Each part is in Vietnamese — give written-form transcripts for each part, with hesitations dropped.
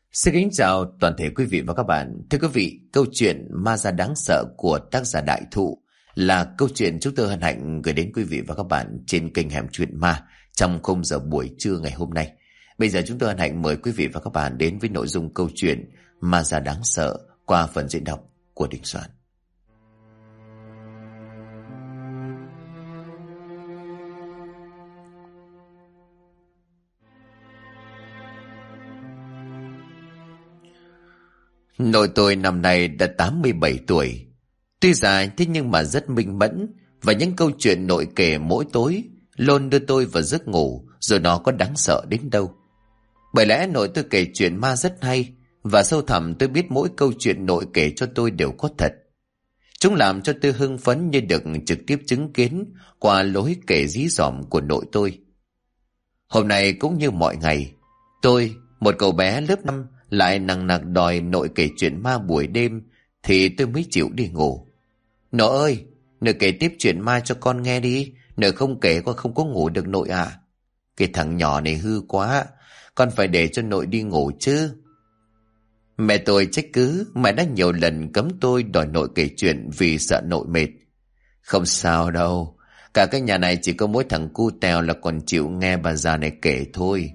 Xin kính chào toàn thể quý vị và các bạn. Thưa quý vị, câu chuyện Ma Da Đáng Sợ của tác giả Đại Thụ là câu chuyện chúng tôi hân hạnh gửi đến quý vị và các bạn trên kênh Hẻm Chuyện Ma trong khung giờ buổi trưa ngày hôm nay. Bây giờ chúng tôi hân hạnh mời quý vị và các bạn đến với nội dung câu chuyện Ma Da Đáng Sợ qua phần diễn đọc của Đình Soạn. Nội tôi năm nay đã 87 tuổi. Tuy già thế nhưng mà rất minh mẫn, và những câu chuyện nội kể mỗi tối luôn đưa tôi vào giấc ngủ, rồi nó có đáng sợ đến đâu. Bởi lẽ nội tôi kể chuyện ma rất hay, và sâu thẳm tôi biết mỗi câu chuyện nội kể cho tôi đều có thật. Chúng làm cho tôi hưng phấn như được trực tiếp chứng kiến qua lối kể dí dỏm của nội tôi. Hôm nay cũng như mọi ngày, tôi, một cậu bé lớp 5, lại nằng nặc đòi nội kể chuyện ma buổi đêm, thì tôi mới chịu đi ngủ. Nội ơi, nội kể tiếp chuyện ma cho con nghe đi, nội không kể con không có ngủ được nội à. Cái thằng nhỏ này hư quá, con phải để cho nội đi ngủ chứ. Mẹ tôi trách cứ, mẹ đã nhiều lần cấm tôi đòi nội kể chuyện vì sợ nội mệt. Không sao đâu, cả cái nhà này chỉ có mỗi thằng cu tèo là còn chịu nghe bà già này kể thôi.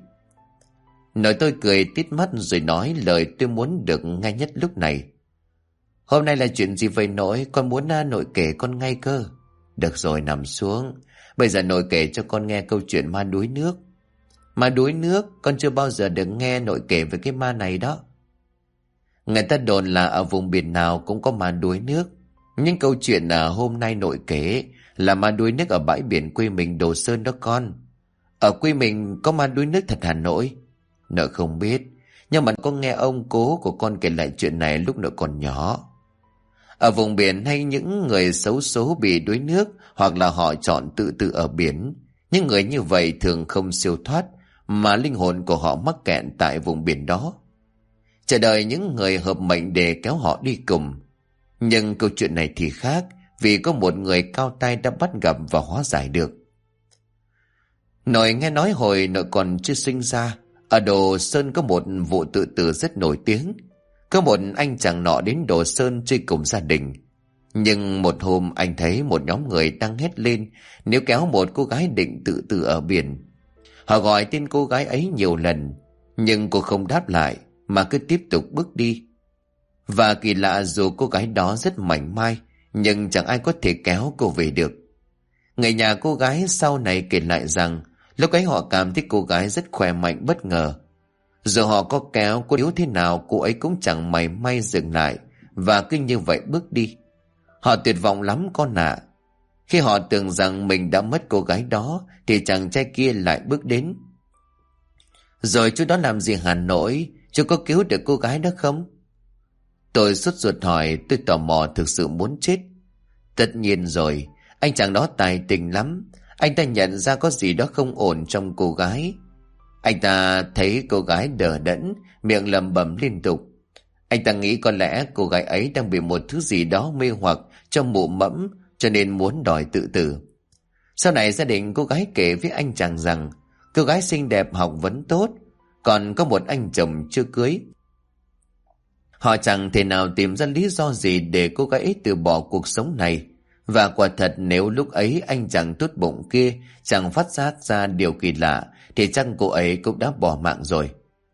Nội tôi cười tít mắt rồi nói lời tôi muốn được nghe nhất lúc này. Hôm nay là chuyện gì vậy nội? Con muốn nội kể con ngay cơ. Được rồi, nằm xuống. Bây giờ nội kể cho con nghe câu chuyện ma đuối nước. Ma đuối nước? Con chưa bao giờ được nghe nội kể về cái ma này đó. Người ta đồn là ở vùng biển nào cũng có ma đuối nước. Nhưng câu chuyện hôm nay nội kể là ma đuối nước ở bãi biển quê mình Đồ Sơn đó con. Ở quê mình có ma đuối nước thật Hà Nội? Nội không biết, nhưng mà con nghe ông cố của con kể lại chuyện này lúc nội còn nhỏ. Ở vùng biển hay những người xấu số bị đuối nước, hoặc là họ chọn tự tử ở biển. Những người như vậy thường không siêu thoát, mà linh hồn của họ mắc kẹt tại vùng biển đó, chờ đợi những người hợp mệnh để kéo họ đi cùng. Nhưng câu chuyện này thì khác, vì có một người cao tay đã bắt gặp và hóa giải được. Nội nghe nói hồi nội còn chưa sinh ra, ở Đồ Sơn có một vụ tự tử rất nổi tiếng. Có một anh chàng nọ đến Đồ Sơn chơi cùng gia đình. Nhưng một hôm anh thấy một nhóm người đang hét lên nếu kéo một cô gái định tự tử ở biển. Họ gọi tên cô gái ấy nhiều lần, nhưng cô không đáp lại mà cứ tiếp tục bước đi. Và kỳ lạ, dù cô gái đó rất mảnh mai, nhưng chẳng ai có thể kéo cô về được. Người nhà cô gái sau này kể lại rằng lúc ấy họ cảm thấy cô gái rất khỏe mạnh bất ngờ. Dù họ có kéo cô yếu thế nào, cô ấy cũng chẳng mảy may dừng lại, và cứ như vậy bước đi. Họ tuyệt vọng lắm con ạ. Khi họ tưởng rằng mình đã mất cô gái đó, thì chàng trai kia lại bước đến. Rồi chú đó làm gì Hà Nội? Chú có cứu được cô gái đó không? Tôi sốt ruột hỏi, tôi tò mò thực sự muốn chết. Tất nhiên rồi, anh chàng đó tài tình lắm. Anh ta nhận ra có gì đó không ổn trong cô gái. Anh ta thấy cô gái đờ đẫn, miệng lẩm bẩm liên tục. Anh ta nghĩ có lẽ cô gái ấy đang bị một thứ gì đó mê hoặc trong mụ mẫm, cho nên muốn đòi tự tử. Sau này gia đình cô gái kể với anh chàng rằng cô gái xinh đẹp, học vấn tốt, còn có một anh chồng chưa cưới. Họ chẳng thể nào tìm ra lý do gì để cô gái ấy từ bỏ cuộc sống này. Và quả thật, nếu lúc ấy anh chàng tốt bụng kia chẳng phát giác ra điều kỳ lạ, thì chắc cô ấy cũng đã bỏ mạng rồi.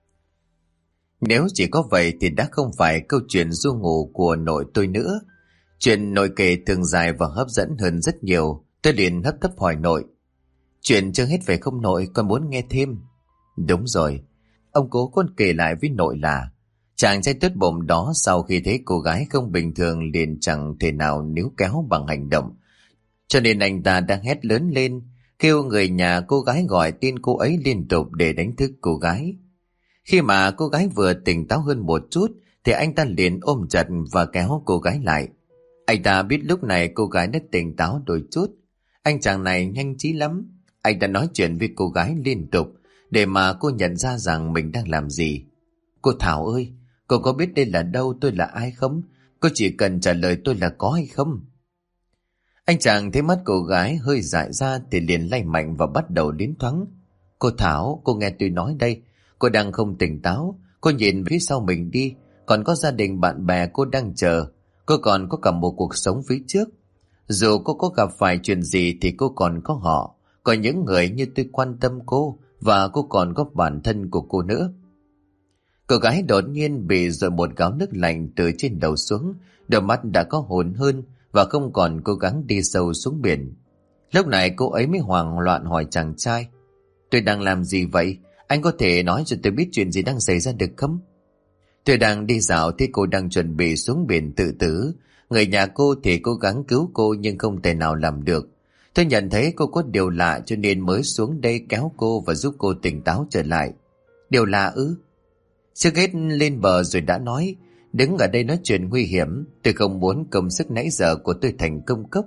Nếu chỉ có vậy thì đã không phải câu chuyện ru ngủ của nội tôi nữa. Chuyện nội kể thường dài và hấp dẫn hơn rất nhiều. Tôi liền hấp tấp hỏi nội: Chuyện chưa hết phải không nội, con muốn nghe thêm. Đúng rồi, ông cố con kể lại với nội là chàng trai tốt bụng đó sau khi thấy cô gái không bình thường liền chẳng thể nào níu kéo bằng hành động, cho nên anh ta đang hét lớn lên, kêu người nhà cô gái gọi tên cô ấy liên tục để đánh thức cô gái. Khi mà cô gái vừa tỉnh táo hơn một chút thì anh ta liền ôm chặt và kéo cô gái lại. Anh ta biết lúc này cô gái đã tỉnh táo đôi chút. Anh chàng này nhanh trí lắm. Anh ta nói chuyện với cô gái liên tục để mà cô nhận ra rằng mình đang làm gì. Cô Thảo ơi, cô có biết đây là đâu, tôi là ai không? Cô chỉ cần trả lời tôi là có hay không. Anh chàng thấy mắt cô gái hơi dại ra thì liền lay mạnh và bắt đầu liến thoáng. Cô Thảo, cô nghe tôi nói đây. Cô đang không tỉnh táo. Cô nhìn phía sau mình đi, còn có gia đình bạn bè cô đang chờ. Cô còn có cả một cuộc sống phía trước. Dù cô có gặp phải chuyện gì thì cô còn có họ, có những người như tôi quan tâm cô, và cô còn có bản thân của cô nữa. Cô gái đột nhiên bị dội một gáo nước lạnh từ trên đầu xuống, đôi mắt đã có hồn hơn và không còn cố gắng đi sâu xuống biển. Lúc này cô ấy mới hoảng loạn hỏi chàng trai: tôi đang làm gì vậy? Anh có thể nói cho tôi biết chuyện gì đang xảy ra được không? Tôi đang đi dạo thì cô đang chuẩn bị xuống biển tự tử. Người nhà cô thì cố gắng cứu cô nhưng không thể nào làm được. Tôi nhận thấy cô có điều lạ cho nên mới xuống đây kéo cô và giúp cô tỉnh táo trở lại. Điều lạ ư? Trước hết lên bờ rồi đã nói, đứng ở đây nói chuyện nguy hiểm, tôi không muốn công sức nãy giờ của tôi thành công cốc.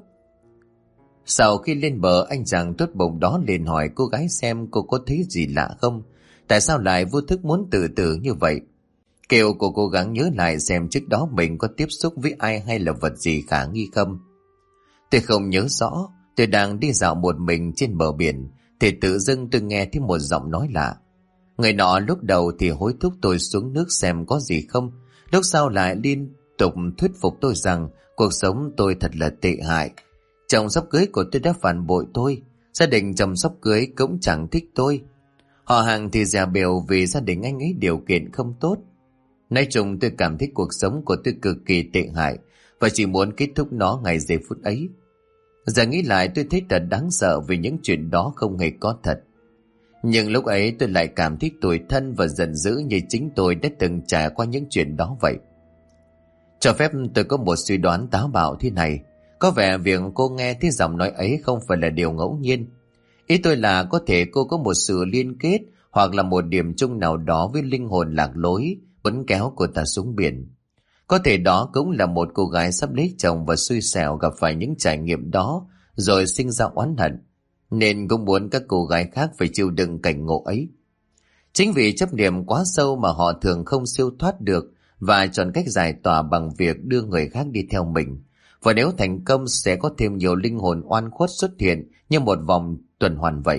Sau khi lên bờ, anh chàng tốt bụng đó liền hỏi cô gái xem cô có thấy gì lạ không, tại sao lại vô thức muốn tự tử như vậy. Kêu cô cố gắng nhớ lại xem trước đó mình có tiếp xúc với ai hay là vật gì khả nghi không. Tôi không nhớ rõ, tôi đang đi dạo một mình trên bờ biển thì tự dưng tôi nghe thấy một giọng nói lạ. Người nọ lúc đầu thì hối thúc tôi xuống nước xem có gì không, lúc sau lại liên tục thuyết phục tôi rằng cuộc sống tôi thật là tệ hại. Chồng sắp cưới của tôi đã phản bội tôi, gia đình chồng sắp cưới cũng chẳng thích tôi. Họ hàng thì dè bèo vì gia đình anh ấy điều kiện không tốt. Nói chung tôi cảm thấy cuộc sống của tôi cực kỳ tệ hại và chỉ muốn kết thúc nó ngay giây phút ấy. Giờ nghĩ lại tôi thấy thật đáng sợ vì những chuyện đó không hề có thật. Nhưng lúc ấy tôi lại cảm thấy tủi thân và giận dữ như chính tôi đã từng trải qua những chuyện đó vậy. Cho phép tôi có một suy đoán táo bạo thế này. Có vẻ việc cô nghe thấy giọng nói ấy không phải là điều ngẫu nhiên. Ý tôi là có thể cô có một sự liên kết hoặc là một điểm chung nào đó với linh hồn lạc lối quấn kéo cô ta xuống biển. Có thể đó cũng là một cô gái sắp lấy chồng và xui xẻo gặp phải những trải nghiệm đó rồi sinh ra oán hận, nên cũng muốn các cô gái khác phải chịu đựng cảnh ngộ ấy. Chính vì chấp niệm quá sâu mà họ thường không siêu thoát được và chọn cách giải tỏa bằng việc đưa người khác đi theo mình. Và nếu thành công sẽ có thêm nhiều linh hồn oan khuất xuất hiện như một vòng tuần hoàn vậy.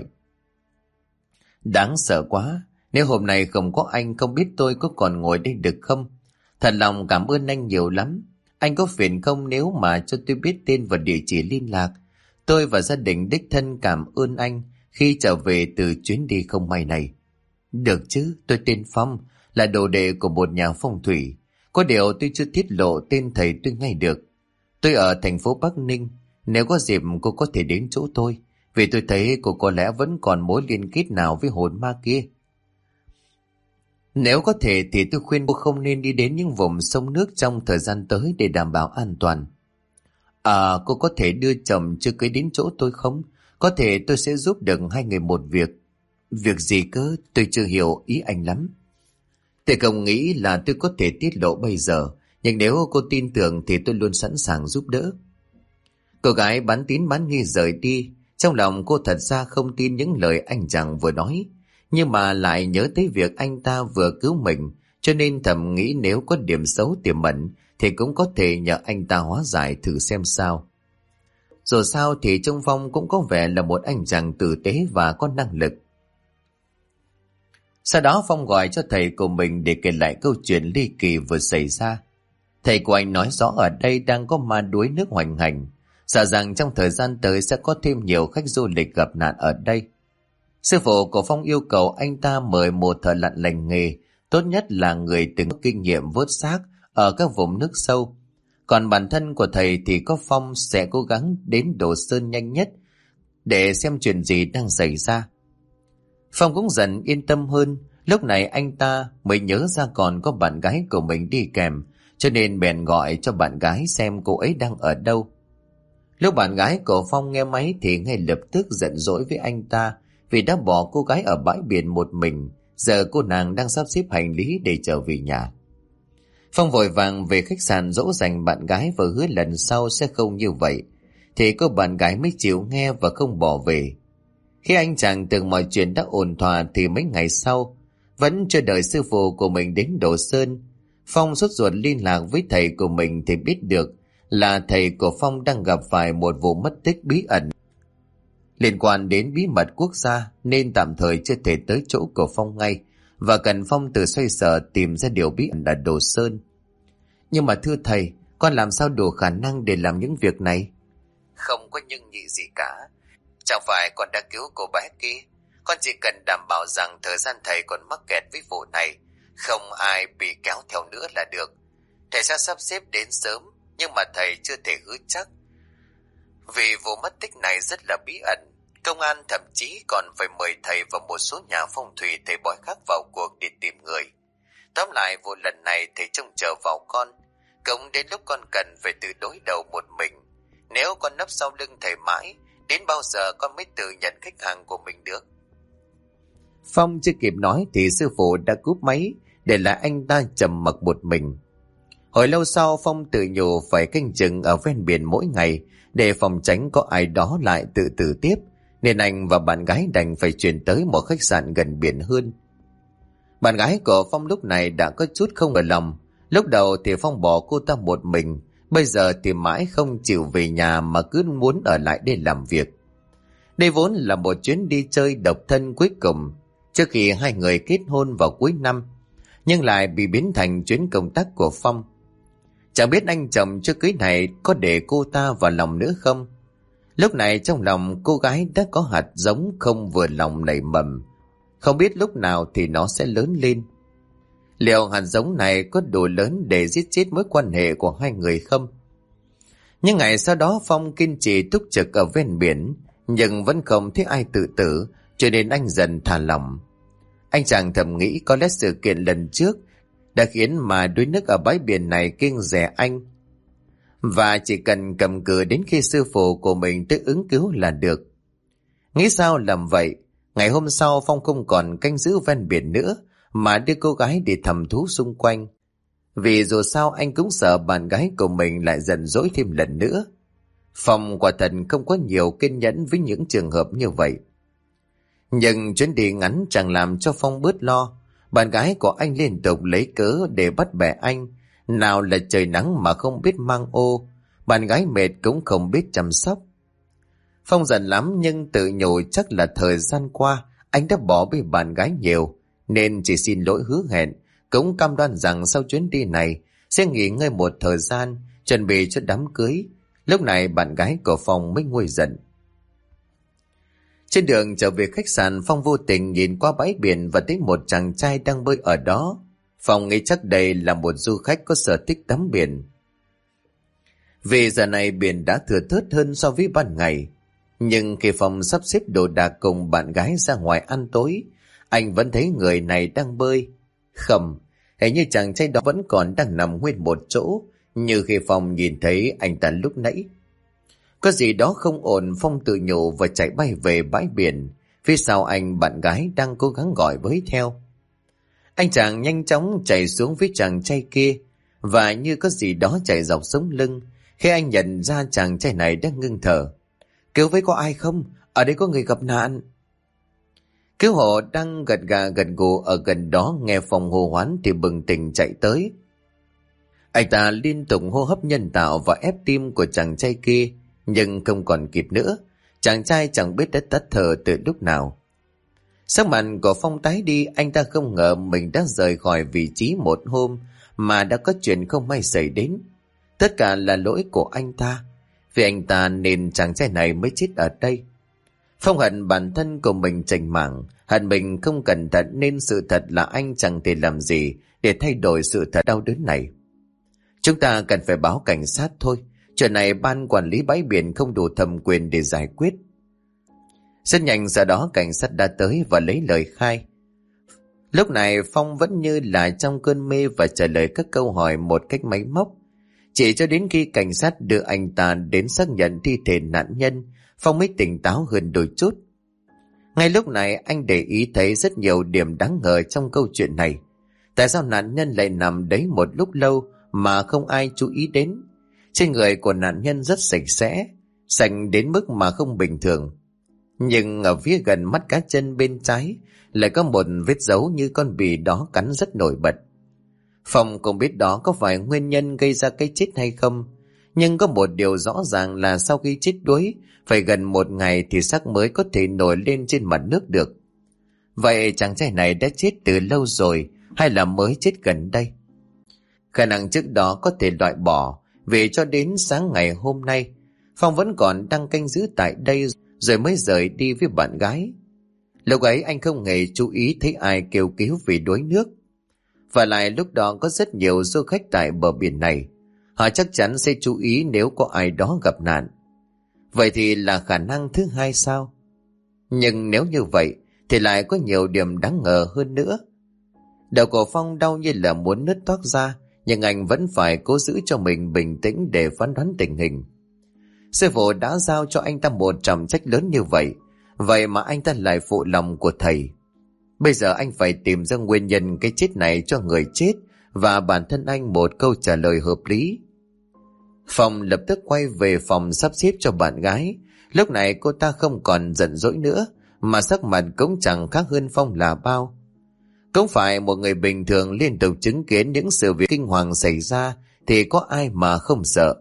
Đáng sợ quá, nếu hôm nay không có anh không biết tôi có còn ngồi đây được không? Thật lòng cảm ơn anh nhiều lắm. Anh có phiền không nếu mà cho tôi biết tên và địa chỉ liên lạc? Tôi và gia đình đích thân cảm ơn anh khi trở về từ chuyến đi không may này. Được chứ, tôi tên Phong, là đồ đệ của một nhà phong thủy. Có điều tôi chưa tiết lộ tên thầy tôi ngay được. Tôi ở thành phố Bắc Ninh, nếu có dịp cô có thể đến chỗ tôi, vì tôi thấy cô có lẽ vẫn còn mối liên kết nào với hồn ma kia. Nếu có thể thì tôi khuyên cô không nên đi đến những vùng sông nước trong thời gian tới để đảm bảo an toàn. Cô có thể đưa chồng chưa cưới đến chỗ tôi không? Có thể tôi sẽ giúp được hai người một việc. Việc gì cơ? Tôi chưa hiểu ý anh lắm. Tôi không nghĩ là tôi có thể tiết lộ bây giờ, nhưng nếu cô tin tưởng thì tôi luôn sẵn sàng giúp đỡ. Cô gái bán tín bán nghi rời đi. Trong lòng cô thật ra không tin những lời anh chàng vừa nói, nhưng mà lại nhớ tới việc anh ta vừa cứu mình, cho nên thầm nghĩ nếu có điểm xấu tiềm ẩn thì cũng có thể nhờ anh ta hóa giải thử xem sao. Dù sao thì trông Phong cũng có vẻ là một anh chàng tử tế và có năng lực. Sau đó Phong gọi cho thầy của mình để kể lại câu chuyện ly kỳ vừa xảy ra. Thầy của anh nói rõ ở đây đang có ma đuối nước hoành hành, sợ rằng trong thời gian tới sẽ có thêm nhiều khách du lịch gặp nạn ở đây. Sư phụ của Phong yêu cầu anh ta mời một thợ lặn lành nghề, tốt nhất là người từng có kinh nghiệm vớt xác ở các vùng nước sâu. Còn bản thân của thầy thì có Phong sẽ cố gắng đến Đồ Sơn nhanh nhất để xem chuyện gì đang xảy ra. Phong cũng dần yên tâm hơn. Lúc này anh ta mới nhớ ra còn có bạn gái của mình đi kèm, cho nên bèn gọi cho bạn gái xem cô ấy đang ở đâu. Lúc bạn gái của Phong nghe máy thì ngay lập tức giận dỗi với anh ta vì đã bỏ cô gái ở bãi biển một mình. Giờ cô nàng đang sắp xếp hành lý để trở về nhà. Phong vội vàng về khách sạn dỗ dành bạn gái và hứa lần sau sẽ không như vậy, thì cô bạn gái mới chịu nghe và không bỏ về. Khi anh chàng tưởng mọi chuyện đã ổn thỏa thì mấy ngày sau, vẫn chờ đợi sư phụ của mình đến Đồ Sơn, Phong sốt ruột liên lạc với thầy của mình thì biết được là thầy của Phong đang gặp phải một vụ mất tích bí ẩn liên quan đến bí mật quốc gia, nên tạm thời chưa thể tới chỗ của Phong ngay và cần Phong tự xoay sở tìm ra điều bí ẩn ở Đồ Sơn. Nhưng mà thưa thầy, con làm sao đủ khả năng để làm những việc này? Không có nhưng nhị gì cả. Chẳng phải con đã cứu cô bé kia. Con chỉ cần đảm bảo rằng thời gian thầy còn mắc kẹt với vụ này, không ai bị kéo theo nữa là được. Thầy sẽ sắp xếp đến sớm, nhưng mà thầy chưa thể hứa chắc. Vì vụ mất tích này rất là bí ẩn, công an thậm chí còn phải mời thầy và một số nhà phong thủy thầy bói khác vào cuộc để tìm người. Tóm lại vụ lần này thầy trông chờ vào con, cũng đến lúc con cần phải tự đối đầu một mình. Nếu con nấp sau lưng thầy mãi, đến bao giờ con mới tự nhận khách hàng của mình được? Phong chưa kịp nói thì sư phụ đã cúp máy, để lại anh ta trầm mặc một mình. Hồi lâu sau, Phong tự nhủ phải canh chừng ở ven biển mỗi ngày để phòng tránh có ai đó lại tự tử tiếp, nên anh và bạn gái đành phải chuyển tới một khách sạn gần biển hơn. Bạn gái của Phong lúc này đã có chút không vừa lòng. Lúc đầu thì Phong bỏ cô ta một mình, bây giờ thì mãi không chịu về nhà mà cứ muốn ở lại đây làm việc. Đây vốn là một chuyến đi chơi độc thân cuối cùng trước khi hai người kết hôn vào cuối năm, nhưng lại bị biến thành chuyến công tác của Phong. Chẳng biết anh chồng chưa cưới này có để cô ta vào lòng nữa không? Lúc này trong lòng cô gái đã có hạt giống không vừa lòng nảy mầm, không biết lúc nào thì nó sẽ lớn lên. Liệu hạt giống này có đủ lớn để giết chết mối quan hệ của hai người không? Nhưng ngày sau đó Phong kiên trì túc trực ở ven biển, nhưng vẫn không thấy ai tự tử, cho nên anh dần thả lỏng. Anh chàng thầm nghĩ có lẽ sự kiện lần trước đã khiến mà đuối nước ở bãi biển này kiêng dè anh, và chỉ cần cầm cự đến khi sư phụ của mình tới ứng cứu là được. Nghĩ sao làm vậy, ngày hôm sau Phong không còn canh giữ ven biển nữa, mà đưa cô gái đi thăm thú xung quanh. Vì dù sao anh cũng sợ bạn gái của mình lại giận dỗi thêm lần nữa. Phong quả thật không có nhiều kiên nhẫn với những trường hợp như vậy. Nhưng chuyến đi ngắn chẳng làm cho Phong bớt lo. Bạn gái của anh liên tục lấy cớ để bắt bẻ anh. Nào là trời nắng mà không biết mang ô, bạn gái mệt cũng không biết chăm sóc. Phong giận lắm, nhưng tự nhủ chắc là thời gian qua anh đã bỏ bê bạn gái nhiều, nên chỉ xin lỗi hứa hẹn, cũng cam đoan rằng sau chuyến đi này sẽ nghỉ ngơi một thời gian, chuẩn bị cho đám cưới. Lúc này bạn gái của Phong mới nguôi giận. Trên đường trở về khách sạn, Phong vô tình nhìn qua bãi biển và thấy một chàng trai đang bơi ở đó. Phong nghĩ chắc đây là một du khách có sở thích tắm biển, vì giờ này biển đã thưa thớt hơn so với ban ngày. Nhưng khi Phong sắp xếp đồ đạc cùng bạn gái ra ngoài ăn tối, anh vẫn thấy người này đang bơi. Không, hình như chàng trai đó vẫn còn đang nằm nguyên một chỗ, như khi Phong nhìn thấy anh ta lúc nãy. Có gì đó không ổn, Phong tự nhủ và chạy bay về bãi biển. Phía sau anh, bạn gái đang cố gắng gọi với theo. Anh chàng nhanh chóng chạy xuống phía chàng trai kia, và như có gì đó chạy dọc sống lưng khi anh nhận ra chàng trai này đang ngưng thở. Cứu với có ai không? Ở đây có người gặp nạn. Cứu hộ đang gật gà gật gù ở gần đó nghe Phong hô hoán thì bừng tỉnh chạy tới. Anh ta liên tục hô hấp nhân tạo và ép tim của chàng trai kia, nhưng không còn kịp nữa. Chàng trai chẳng biết đã tắt thở từ lúc nào. Sắc mặt của Phong tái đi, anh ta không ngờ mình đã rời khỏi vị trí một hôm mà đã có chuyện không may xảy đến. Tất cả là lỗi của anh ta, vì anh ta nên chàng trai này mới chết ở đây. Phong hận bản thân của mình chành mảng, hận mình không cẩn thận nên sự thật là anh chẳng thể làm gì để thay đổi sự thật đau đớn này. Chúng ta cần phải báo cảnh sát thôi. Chuyện này ban quản lý bãi biển không đủ thẩm quyền để giải quyết. Rất nhanh sau đó cảnh sát đã tới và lấy lời khai. Lúc này Phong vẫn như là trong cơn mê và trả lời các câu hỏi một cách máy móc. Chỉ cho đến khi cảnh sát đưa anh ta đến xác nhận thi thể nạn nhân, Phong mới tỉnh táo hơn đôi chút. Ngay lúc này anh để ý thấy rất nhiều điểm đáng ngờ trong câu chuyện này. Tại sao nạn nhân lại nằm đấy một lúc lâu mà không ai chú ý đến? Trên người của nạn nhân rất sạch sẽ, sạch đến mức mà không bình thường. Nhưng ở phía gần mắt cá chân bên trái lại có một vết dấu như con bì đó cắn rất nổi bật. Phong không biết đó có phải nguyên nhân gây ra cái chết hay không, nhưng có một điều rõ ràng là sau khi chết đuối phải gần một ngày thì xác mới có thể nổi lên trên mặt nước được. Vậy chàng trai này đã chết từ lâu rồi hay là mới chết gần đây? Khả năng trước đó có thể loại bỏ, vì cho đến sáng ngày hôm nay Phong vẫn còn đang canh giữ tại đây rồi mới rời đi với bạn gái. Lúc ấy anh không hề chú ý thấy ai kêu cứu vì đuối nước. Và lại lúc đó có rất nhiều du khách tại bờ biển này, họ chắc chắn sẽ chú ý nếu có ai đó gặp nạn. Vậy thì là khả năng thứ hai sao? Nhưng nếu như vậy thì lại có nhiều điểm đáng ngờ hơn nữa. Đầu của Phong đau như là muốn nứt toác ra, nhưng anh vẫn phải cố giữ cho mình bình tĩnh để phán đoán tình hình. Sư phụ đã giao cho anh ta một trọng trách lớn như vậy, vậy mà anh ta lại phụ lòng của thầy. Bây giờ anh phải tìm ra nguyên nhân cái chết này cho người chết và bản thân anh một câu trả lời hợp lý. Phong lập tức quay về phòng sắp xếp cho bạn gái. Lúc này cô ta không còn giận dỗi nữa, mà sắc mặt cũng chẳng khác hơn Phong là bao. Cũng phải một người bình thường liên tục chứng kiến những sự việc kinh hoàng xảy ra thì có ai mà không sợ.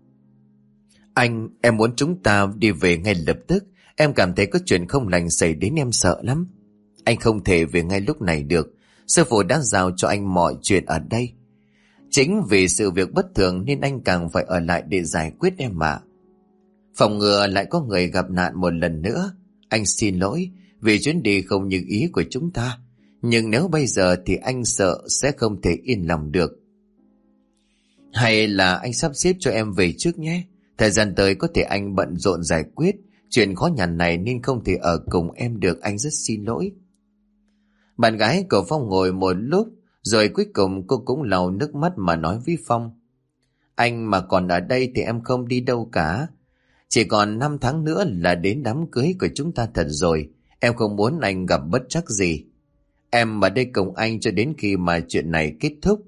Em muốn chúng ta đi về ngay lập tức. Em cảm thấy có chuyện không lành xảy đến, em sợ lắm. Anh không thể về ngay lúc này được. Sư phụ đã giao cho anh mọi chuyện ở đây. Chính vì sự việc bất thường nên anh càng phải ở lại để giải quyết em mà. Phòng ngừa lại có người gặp nạn một lần nữa. Anh xin lỗi vì chuyến đi không như ý của chúng ta. Nhưng nếu bây giờ thì anh sợ sẽ không thể yên lòng được. Hay là anh sắp xếp cho em về trước nhé. Thời gian tới có thể anh bận rộn giải quyết chuyện khó nhằn này nên không thể ở cùng em được, anh rất xin lỗi. Bạn gái của Phong ngồi một lúc rồi cuối cùng cô cũng lau nước mắt mà nói với Phong. Anh mà còn ở đây thì em không đi đâu cả. Chỉ còn 5 tháng nữa là đến đám cưới của chúng ta thật rồi. Em không muốn anh gặp bất trắc gì. Em ở đây cùng anh cho đến khi mà chuyện này kết thúc.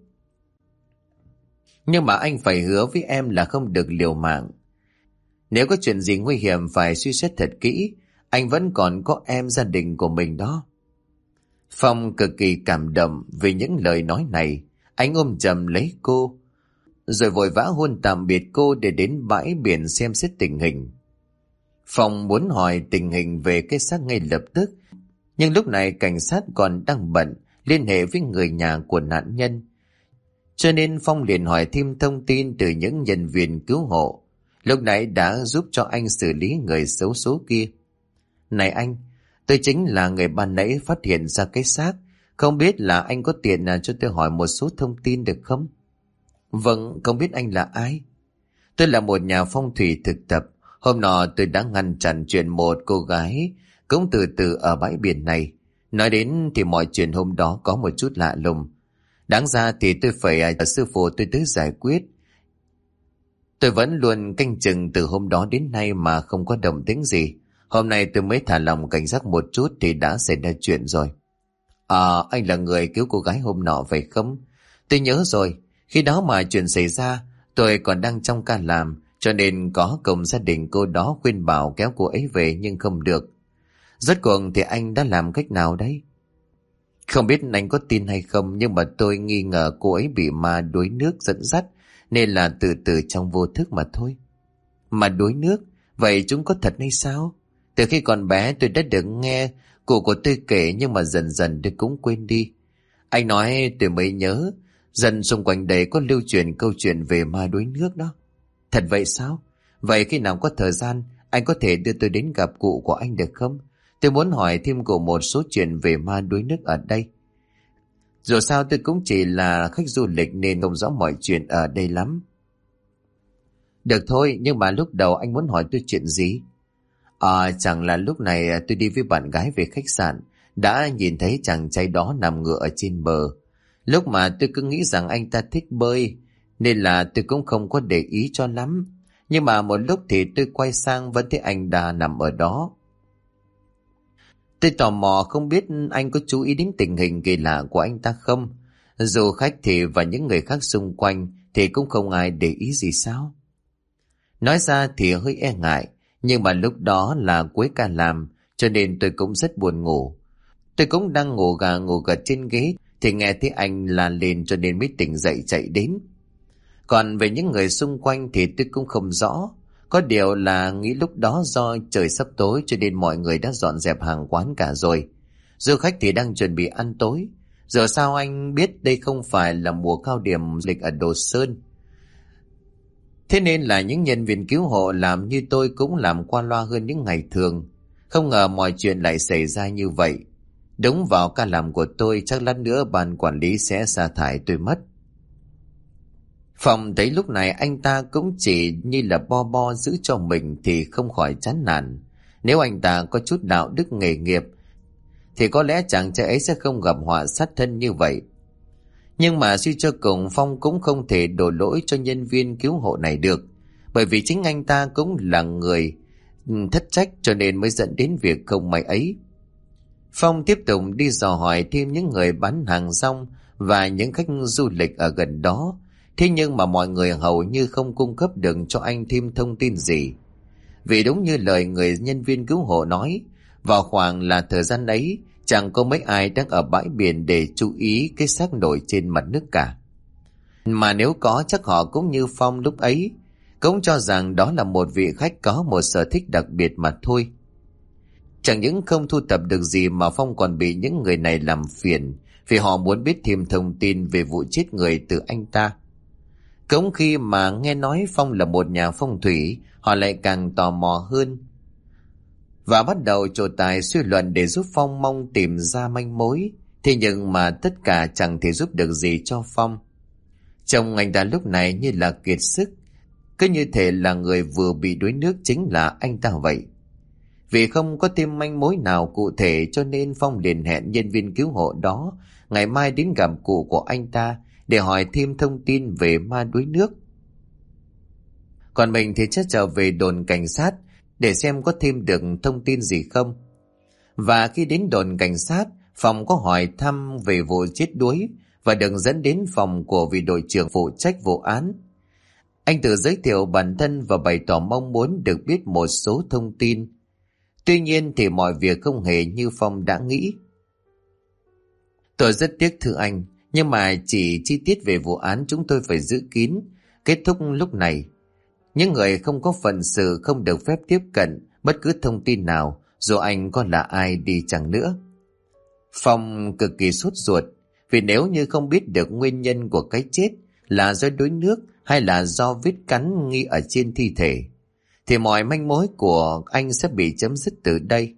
Nhưng mà anh phải hứa với em là không được liều mạng. Nếu có chuyện gì nguy hiểm phải suy xét thật kỹ. Anh vẫn còn có em, gia đình của mình đó. Phong cực kỳ cảm động vì những lời nói này. Anh ôm chầm lấy cô rồi vội vã hôn tạm biệt cô để đến bãi biển xem xét tình hình. Phong muốn hỏi tình hình về cái xác ngay lập tức, nhưng lúc này cảnh sát còn đang bận liên hệ với người nhà của nạn nhân. Cho nên Phong liền hỏi thêm thông tin từ những nhân viên cứu hộ lúc nãy đã giúp cho anh xử lý người xấu số kia. Này anh, tôi chính là người ban nãy phát hiện ra cái xác. Không biết là anh có tiền cho tôi hỏi một số thông tin được không? Vâng, không biết anh là ai? Tôi là một nhà phong thủy thực tập. Hôm nọ tôi đã ngăn chặn chuyện một cô gái cũng từ từ ở bãi biển này. Nói đến thì mọi chuyện hôm đó có một chút lạ lùng. Đáng ra thì tôi phải ở sư phụ tôi tới giải quyết. Tôi vẫn luôn canh chừng từ hôm đó đến nay mà không có động tĩnh gì. Hôm nay tôi mới thả lòng cảnh giác một chút thì đã xảy ra chuyện rồi. Anh là người cứu cô gái hôm nọ phải không? Tôi nhớ rồi. Khi đó mà chuyện xảy ra, tôi còn đang trong ca làm, cho nên có cùng gia đình cô đó khuyên bảo kéo cô ấy về nhưng không được. Rốt cuộc thì anh đã làm cách nào đấy? Không biết anh có tin hay không, nhưng mà tôi nghi ngờ cô ấy bị ma đuối nước dẫn dắt, nên là từ từ trong vô thức mà thôi. Mà đuối nước, vậy chúng có thật hay sao? Từ khi còn bé tôi đã được nghe cụ của tôi kể, nhưng mà dần dần tôi cũng quên đi. Anh nói tôi mới nhớ, dân xung quanh đây có lưu truyền câu chuyện về ma đuối nước đó. Thật vậy sao? Vậy khi nào có thời gian, anh có thể đưa tôi đến gặp cụ của anh được không? Tôi muốn hỏi thêm cụ một số chuyện về ma đuối nước ở đây. Dù sao tôi cũng chỉ là khách du lịch nên không rõ mọi chuyện ở đây lắm. Được thôi, nhưng mà lúc đầu anh muốn hỏi tôi chuyện gì? Chẳng là lúc này tôi đi với bạn gái về khách sạn, đã nhìn thấy chàng trai đó nằm ngửa ở trên bờ. Lúc mà tôi cứ nghĩ rằng anh ta thích bơi, nên là tôi cũng không có để ý cho lắm. Nhưng mà một lúc thì tôi quay sang vẫn thấy anh đã nằm ở đó. Tôi tò mò không biết anh có chú ý đến tình hình kỳ lạ của anh ta không? Du khách thì và những người khác xung quanh thì cũng không ai để ý gì sao? Nói ra thì hơi e ngại, nhưng mà lúc đó là cuối ca làm, cho nên tôi cũng rất buồn ngủ. Tôi cũng đang ngủ gà ngủ gật trên ghế thì nghe thấy anh la lên, cho nên mới tỉnh dậy chạy đến. Còn về những người xung quanh thì tôi cũng không rõ. Có điều là nghĩ lúc đó do trời sắp tối cho nên mọi người đã dọn dẹp hàng quán cả rồi. Du khách thì đang chuẩn bị ăn tối. Giờ sao anh biết đây không phải là mùa cao điểm lịch ở Đồ Sơn? Thế nên là những nhân viên cứu hộ làm như tôi cũng làm qua loa hơn những ngày thường. Không ngờ mọi chuyện lại xảy ra như vậy. Đúng vào ca làm của tôi, chắc lát nữa ban quản lý sẽ sa thải tôi mất. Phong thấy lúc này anh ta cũng chỉ như là bo bo giữ cho mình thì không khỏi chán nản. Nếu anh ta có chút đạo đức nghề nghiệp thì có lẽ chàng trai ấy sẽ không gặp họa sát thân như vậy. Nhưng mà suy cho cùng, Phong cũng không thể đổ lỗi cho nhân viên cứu hộ này được, bởi vì chính anh ta cũng là người thất trách cho nên mới dẫn đến việc không may ấy. Phong tiếp tục đi dò hỏi thêm những người bán hàng rong và những khách du lịch ở gần đó. Thế nhưng mà mọi người hầu như không cung cấp được cho anh thêm thông tin gì. Vì đúng như lời người nhân viên cứu hộ nói, vào khoảng là thời gian ấy chẳng có mấy ai đang ở bãi biển để chú ý cái xác nổi trên mặt nước cả. Mà nếu có chắc họ cũng như Phong lúc ấy, cũng cho rằng đó là một vị khách có một sở thích đặc biệt mà thôi. Chẳng những không thu thập được gì mà Phong còn bị những người này làm phiền vì họ muốn biết thêm thông tin về vụ chết người từ anh ta. Cũng khi mà nghe nói Phong là một nhà phong thủy, họ lại càng tò mò hơn và bắt đầu trổ tài suy luận để giúp Phong mong tìm ra manh mối. Thế nhưng mà tất cả chẳng thể giúp được gì cho Phong. Chồng anh ta lúc này như là kiệt sức, cứ như thể là người vừa bị đuối nước chính là anh ta vậy. Vì không có thêm manh mối nào cụ thể cho nên Phong liền hẹn nhân viên cứu hộ đó ngày mai đến gặp cụ của anh ta để hỏi thêm thông tin về ma đuối nước. Còn mình thì chắc trở về đồn cảnh sát để xem có thêm được thông tin gì không. Và khi đến đồn cảnh sát, Phong có hỏi thăm về vụ chết đuối và được dẫn đến phòng của vị đội trưởng phụ trách vụ án. Anh tự giới thiệu bản thân và bày tỏ mong muốn được biết một số thông tin. Tuy nhiên thì mọi việc không hề như Phong đã nghĩ. Tôi rất tiếc thưa anh, nhưng mà chỉ chi tiết về vụ án chúng tôi phải giữ kín, kết thúc lúc này. Những người không có phận sự không được phép tiếp cận bất cứ thông tin nào, dù anh có là ai đi chăng nữa. Phong cực kỳ sốt ruột, vì nếu như không biết được nguyên nhân của cái chết là do đuối nước hay là do vết cắn nghi ở trên thi thể, thì mọi manh mối của anh sẽ bị chấm dứt từ đây.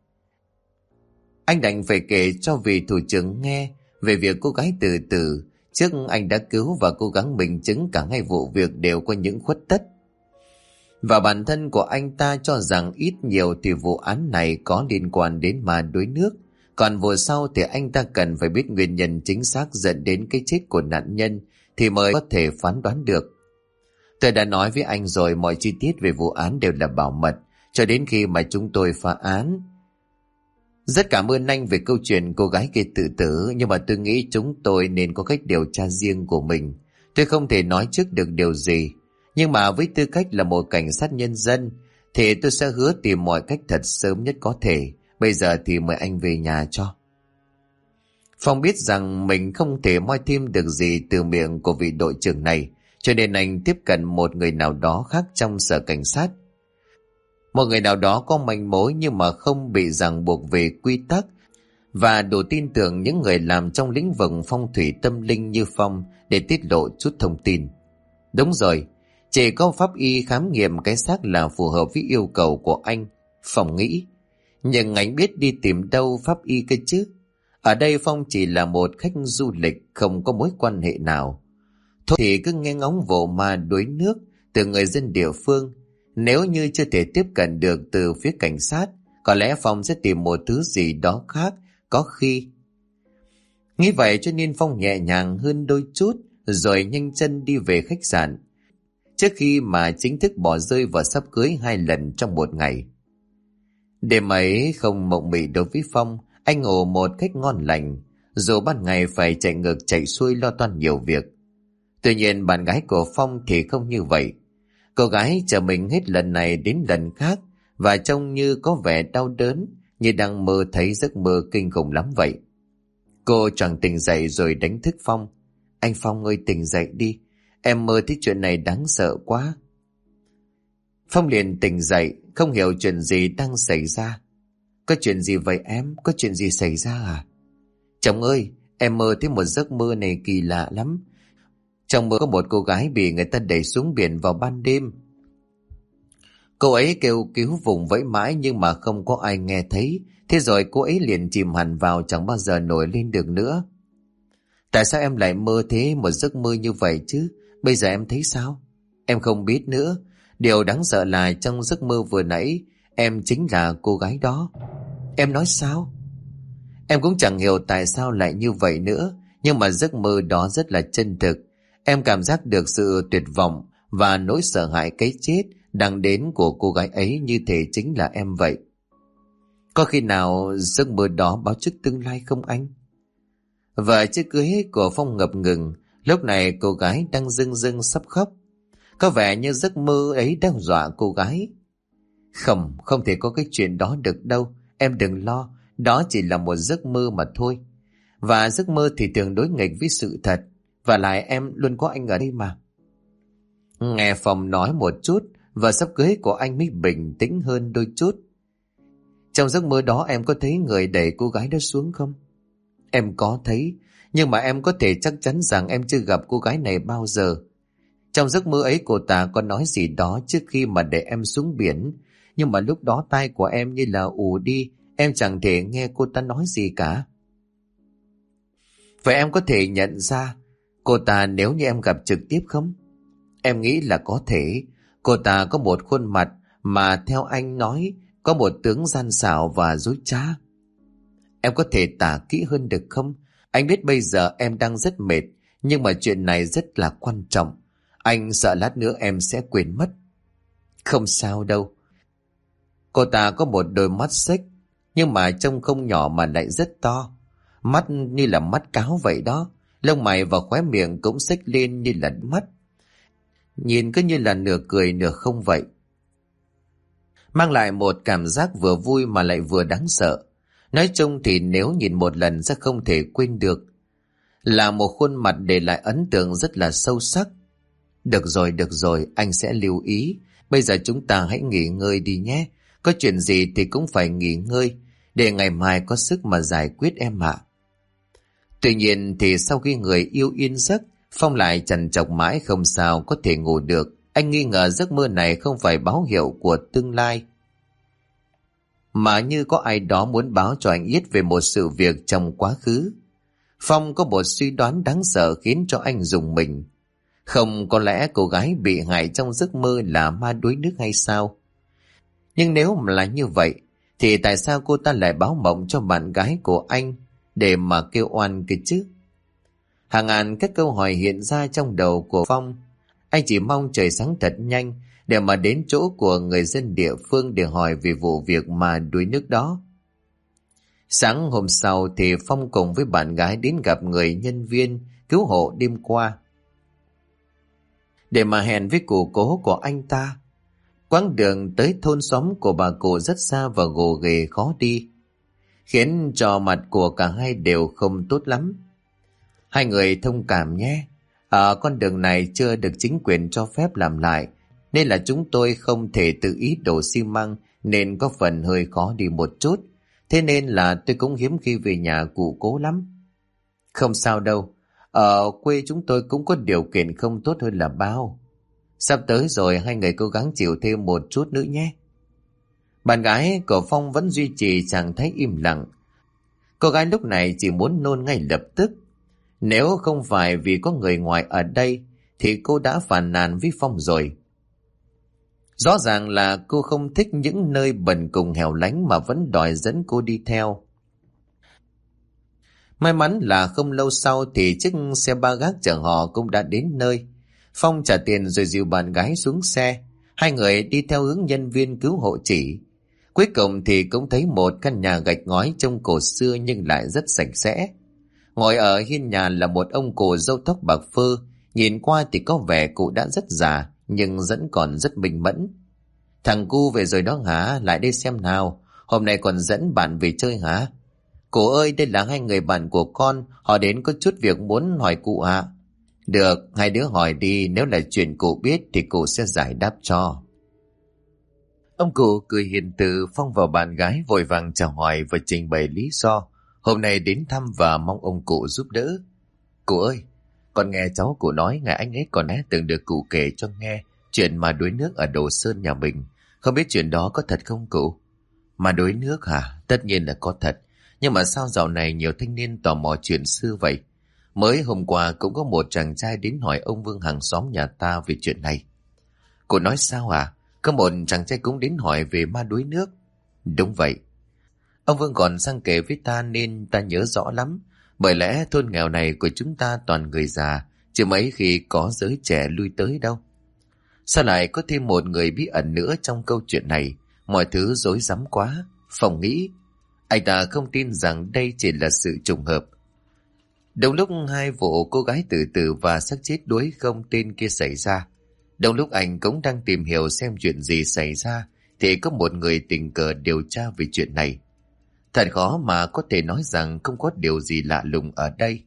Anh đành phải kể cho vị thủ trưởng nghe về việc cô gái tự tử. Trước anh đã cứu và cố gắng minh chứng cả hai vụ việc đều có những khuất tất. Và bản thân của anh ta cho rằng ít nhiều thì vụ án này có liên quan đến ma đuối nước. Còn vụ sau thì anh ta cần phải biết nguyên nhân chính xác dẫn đến cái chết của nạn nhân thì mới có thể phán đoán được. Tôi đã nói với anh rồi, mọi chi tiết về vụ án đều là bảo mật cho đến khi mà chúng tôi phá án. Rất cảm ơn anh về câu chuyện cô gái kia tự tử, nhưng mà tôi nghĩ chúng tôi nên có cách điều tra riêng của mình. Tôi không thể nói trước được điều gì, nhưng mà với tư cách là một cảnh sát nhân dân thì tôi sẽ hứa tìm mọi cách thật sớm nhất có thể. Bây giờ thì mời anh về nhà cho. Phong biết rằng mình không thể moi thêm được gì từ miệng của vị đội trưởng này, cho nên anh tiếp cận một người nào đó khác trong sở cảnh sát. Một người nào đó có manh mối nhưng mà không bị ràng buộc về quy tắc và đủ tin tưởng những người làm trong lĩnh vực phong thủy tâm linh như Phong để tiết lộ chút thông tin. Đúng rồi, chỉ có pháp y khám nghiệm cái xác là phù hợp với yêu cầu của anh, Phong nghĩ. Nhưng anh biết đi tìm đâu pháp y cơ chứ. Ở đây Phong chỉ là một khách du lịch, không có mối quan hệ nào. Thôi thì cứ nghe ngóng vụ ma đuối nước từ người dân địa phương. Nếu như chưa thể tiếp cận được từ phía cảnh sát, có lẽ Phong sẽ tìm một thứ gì đó khác, có khi. Nghĩ vậy cho nên Phong nhẹ nhàng hơn đôi chút, rồi nhanh chân đi về khách sạn, trước khi mà chính thức bỏ rơi vào sắp cưới 2 lần trong một ngày. Đêm ấy không mộng mị đối với Phong, anh ngủ một cách ngon lành, dù ban ngày phải chạy ngược chạy xuôi lo toan nhiều việc. Tuy nhiên bạn gái của Phong thì không như vậy. Cô gái chờ mình hết lần này đến lần khác và trông như có vẻ đau đớn, như đang mơ thấy giấc mơ kinh khủng lắm vậy. Cô choàng tỉnh dậy rồi đánh thức Phong. Anh Phong ơi, tỉnh dậy đi, em mơ thấy chuyện này đáng sợ quá. Phong liền tỉnh dậy, không hiểu chuyện gì đang xảy ra. Có chuyện gì vậy em? Có chuyện gì xảy ra à? Chồng ơi, em mơ thấy một giấc mơ này kỳ lạ lắm. Trong mơ có một cô gái bị người ta đẩy xuống biển vào ban đêm. Cô ấy kêu cứu vùng vẫy mãi nhưng mà không có ai nghe thấy. Thế rồi cô ấy liền chìm hẳn vào, chẳng bao giờ nổi lên được nữa. Tại sao em lại mơ thế, một giấc mơ như vậy chứ? Bây giờ em thấy sao? Em không biết nữa. Điều đáng sợ là trong giấc mơ vừa nãy, em chính là cô gái đó. Em nói sao? Em cũng chẳng hiểu tại sao lại như vậy nữa. Nhưng mà giấc mơ đó rất là chân thực. Em cảm giác được sự tuyệt vọng và nỗi sợ hãi cái chết đang đến của cô gái ấy, như thể chính là em vậy. Có khi nào giấc mơ đó báo trước tương lai không anh? Vợ chiếc cưới của Phong ngập ngừng. Lúc này cô gái đang rưng rưng sắp khóc. Có vẻ như giấc mơ ấy đang dọa cô gái. Không, không thể có cái chuyện đó được đâu. Em đừng lo, đó chỉ là một giấc mơ mà thôi. Và giấc mơ thì thường đối nghịch với sự thật. Và lại em luôn có anh ở đây mà. Nghe Phong nói một chút, và sắp cưới của anh mới bình tĩnh hơn đôi chút. Trong giấc mơ đó em có thấy người đẩy cô gái đó xuống không? Em có thấy, nhưng mà em có thể chắc chắn rằng em chưa gặp cô gái này bao giờ. Trong giấc mơ ấy cô ta có nói gì đó trước khi mà để em xuống biển. Nhưng mà lúc đó tai của em như là ù đi, em chẳng thể nghe cô ta nói gì cả. Vậy em có thể nhận ra cô ta nếu như em gặp trực tiếp không? Em nghĩ là có thể. Cô ta có một khuôn mặt mà theo anh nói có một tướng gian xảo và dối trá. Em có thể tả kỹ hơn được không? Anh biết bây giờ em đang rất mệt, nhưng mà chuyện này rất là quan trọng. Anh sợ lát nữa em sẽ quên mất. Không sao đâu. Cô ta có một đôi mắt xếch, nhưng mà trông không nhỏ mà lại rất to. Mắt như là mắt cáo vậy đó. Lông mày và khóe miệng cũng xếch lên như là mắt. Nhìn cứ như là nửa cười nửa không vậy. Mang lại một cảm giác vừa vui mà lại vừa đáng sợ. Nói chung thì nếu nhìn một lần sẽ không thể quên được. Là một khuôn mặt để lại ấn tượng rất là sâu sắc. Được rồi, anh sẽ lưu ý. Bây giờ chúng ta hãy nghỉ ngơi đi nhé. Có chuyện gì thì cũng phải nghỉ ngơi, để ngày mai có sức mà giải quyết em ạ. Tuy nhiên thì sau khi người yêu yên giấc, Phong lại trằn trọc mãi không sao có thể ngủ được. Anh nghi ngờ giấc mơ này không phải báo hiệu của tương lai, mà như có ai đó muốn báo cho anh biết về một sự việc trong quá khứ. Phong có một suy đoán đáng sợ khiến cho anh rùng mình. Không có lẽ cô gái bị hại trong giấc mơ là ma đuối nước hay sao? Nhưng nếu mà là như vậy, thì tại sao cô ta lại báo mộng cho bạn gái của anh để mà kêu oan kia chứ? Hàng ngàn các câu hỏi hiện ra trong đầu của Phong. Anh chỉ mong trời sáng thật nhanh để mà đến chỗ của người dân địa phương để hỏi về vụ việc mà đuối nước đó. Sáng hôm sau thì Phong cùng với bạn gái đến gặp người nhân viên cứu hộ đêm qua, để mà hẹn với cụ cố của anh ta. Quãng đường tới thôn xóm của bà cụ rất xa và gồ ghề khó đi, khiến cho mặt của cả hai đều không tốt lắm. Hai người thông cảm nhé. Ở con đường này chưa được chính quyền cho phép làm lại, nên là chúng tôi không thể tự ý đổ xi măng, nên có phần hơi khó đi một chút. Thế nên là tôi cũng hiếm khi về nhà cụ cố lắm. Không sao đâu. Ở quê chúng tôi cũng có điều kiện không tốt hơn là bao. Sắp tới rồi, hai người cố gắng chịu thêm một chút nữa nhé. Bạn gái của Phong vẫn duy trì trạng thái im lặng. Cô gái lúc này chỉ muốn nôn ngay lập tức. Nếu không phải vì có người ngoài ở đây thì cô đã phàn nàn với Phong rồi. Rõ ràng là cô không thích những nơi bần cùng hẻo lánh mà vẫn đòi dẫn cô đi theo. May mắn là không lâu sau thì chiếc xe ba gác chở họ cũng đã đến nơi. Phong trả tiền rồi dìu bạn gái xuống xe. Hai người đi theo hướng nhân viên cứu hộ chỉ. Cuối cùng thì cũng thấy một căn nhà gạch ngói trông cổ xưa nhưng lại rất sạch sẽ. Ngồi ở hiên nhà là một ông cụ râu tóc bạc phơ. Nhìn qua thì có vẻ cụ đã rất già, nhưng vẫn còn rất minh mẫn. Thằng cu về rồi đó hả? Lại đây xem nào. Hôm nay còn dẫn bạn về chơi hả? Cụ ơi, đây là hai người bạn của con. Họ đến có chút việc muốn hỏi cụ ạ. Được, hai đứa hỏi đi. Nếu là chuyện cụ biết thì cụ sẽ giải đáp cho. Ông cụ cười hiền từ, Phong vào bạn gái vội vàng chào hỏi và trình bày lý do hôm nay đến thăm và mong ông cụ giúp đỡ. Cụ ơi, con nghe cháu cụ nói ngày anh ấy còn từng được cụ kể cho nghe chuyện mà đuối nước ở Đồ Sơn nhà mình. Không biết chuyện đó có thật không cụ? Mà đuối nước hả? Tất nhiên là có thật. Nhưng mà sao dạo này nhiều thanh niên tò mò chuyện xưa vậy? Mới hôm qua cũng có một chàng trai đến hỏi ông Vương hàng xóm nhà ta về chuyện này. Cụ nói sao à? Có một chàng trai cũng đến hỏi về ma đuối nước. Đúng vậy. Ông Vương còn sang kể với ta nên ta nhớ rõ lắm. Bởi lẽ thôn nghèo này của chúng ta toàn người già, chứ mấy khi có giới trẻ lui tới đâu. Sao lại có thêm một người bí ẩn nữa trong câu chuyện này? Mọi thứ rối rắm quá. Phong nghĩ, anh ta không tin rằng đây chỉ là sự trùng hợp. Đồng lúc hai vụ cô gái tự tử và xác chết đuối không tên kia xảy ra, đồng lúc anh cũng đang tìm hiểu xem chuyện gì xảy ra, thì có một người tình cờ điều tra về chuyện này. Thật khó mà có thể nói rằng không có điều gì lạ lùng ở đây.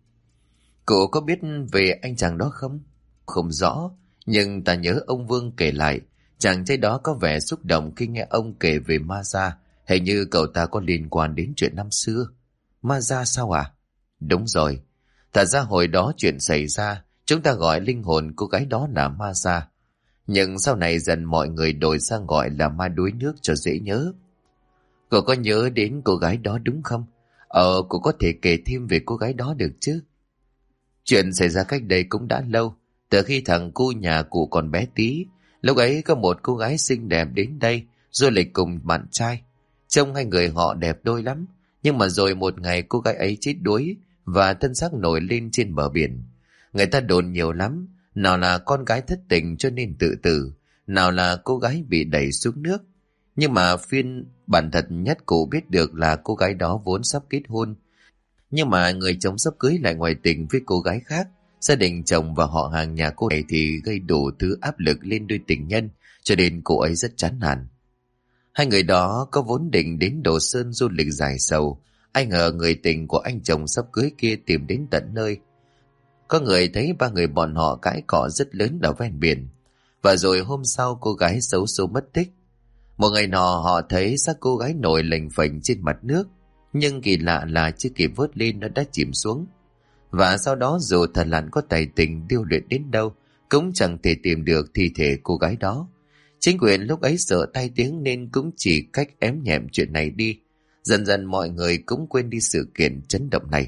Cậu có biết về anh chàng đó không? Không rõ, nhưng ta nhớ ông Vương kể lại, chàng trai đó có vẻ xúc động khi nghe ông kể về ma gia. Hình như cậu ta có liên quan đến chuyện năm xưa. Ma gia sao à? Đúng rồi. Thật ra hồi đó chuyện xảy ra, chúng ta gọi linh hồn cô gái đó là ma gia. Nhưng sau này dần mọi người đổi sang gọi là ma đuối nước cho dễ nhớ. Cậu có nhớ đến cô gái đó đúng không? Cậu có thể kể thêm về cô gái đó được chứ? Chuyện xảy ra cách đây cũng đã lâu. Từ khi thằng cu nhà cụ còn bé tí, lúc ấy có một cô gái xinh đẹp đến đây du lịch cùng bạn trai. Trông hai người họ đẹp đôi lắm. Nhưng mà rồi một ngày cô gái ấy chết đuối và thân xác nổi lên trên bờ biển. Người ta đồn nhiều lắm. Nào là con gái thất tình cho nên tự tử, nào là cô gái bị đẩy xuống nước. Nhưng mà phiên bản thật nhất cụ biết được là cô gái đó vốn sắp kết hôn. Nhưng mà người chồng sắp cưới lại ngoại tình với cô gái khác. Gia đình chồng và họ hàng nhà cô này thì gây đủ thứ áp lực lên đôi tình nhân, cho nên cô ấy rất chán nản. Hai người đó có vốn định đến Đồ Sơn du lịch giải sầu. Ai ngờ người tình của anh chồng sắp cưới kia tìm đến tận nơi. Có người thấy ba người bọn họ cãi cọ rất lớn ở ven biển. Và rồi hôm sau cô gái xấu số mất tích. Một ngày nọ họ thấy xác cô gái nổi lềnh phềnh trên mặt nước. Nhưng kỳ lạ là chưa kịp vớt lên nó đã chìm xuống. Và sau đó dù thợ lặn có tài tình điêu luyện đến đâu, cũng chẳng thể tìm được thi thể cô gái đó. Chính quyền lúc ấy sợ tai tiếng nên cũng chỉ cách ém nhẹm chuyện này đi. Dần dần mọi người cũng quên đi sự kiện chấn động này.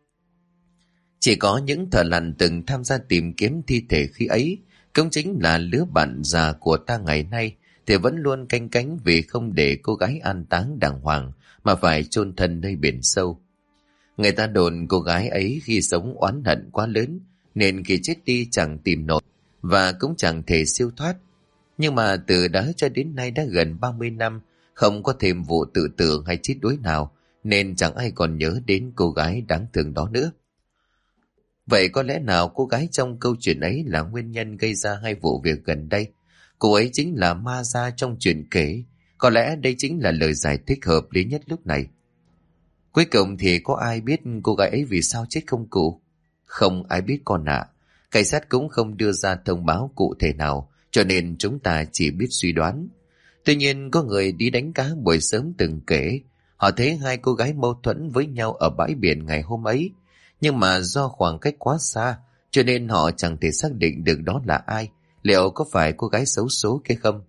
Chỉ có những thợ lặn từng tham gia tìm kiếm thi thể khi ấy, cũng chính là lứa bạn già của ta ngày nay, thì vẫn luôn canh cánh vì không để cô gái an táng đàng hoàng mà phải chôn thân nơi biển sâu. Người ta đồn cô gái ấy khi sống oán hận quá lớn nên khi chết đi chẳng tìm nổi và cũng chẳng thể siêu thoát. Nhưng mà từ đó cho đến nay đã gần 30 năm, không có thêm vụ tự tử hay chết đuối nào, nên chẳng ai còn nhớ đến cô gái đáng thương đó nữa. Vậy có lẽ nào cô gái trong câu chuyện ấy là nguyên nhân gây ra hai vụ việc gần đây? Cô ấy chính là ma gia trong chuyện kể. Có lẽ đây chính là lời giải thích hợp lý nhất lúc này. Cuối cùng thì có ai biết cô gái ấy vì sao chết không cụ? Không ai biết con ạ. Cảnh sát cũng không đưa ra thông báo cụ thể nào, cho nên chúng ta chỉ biết suy đoán. Tuy nhiên có người đi đánh cá buổi sớm từng kể, họ thấy hai cô gái mâu thuẫn với nhau ở bãi biển ngày hôm ấy. Nhưng mà do khoảng cách quá xa, cho nên họ chẳng thể xác định được đó là ai, liệu có phải cô gái xấu số kia không?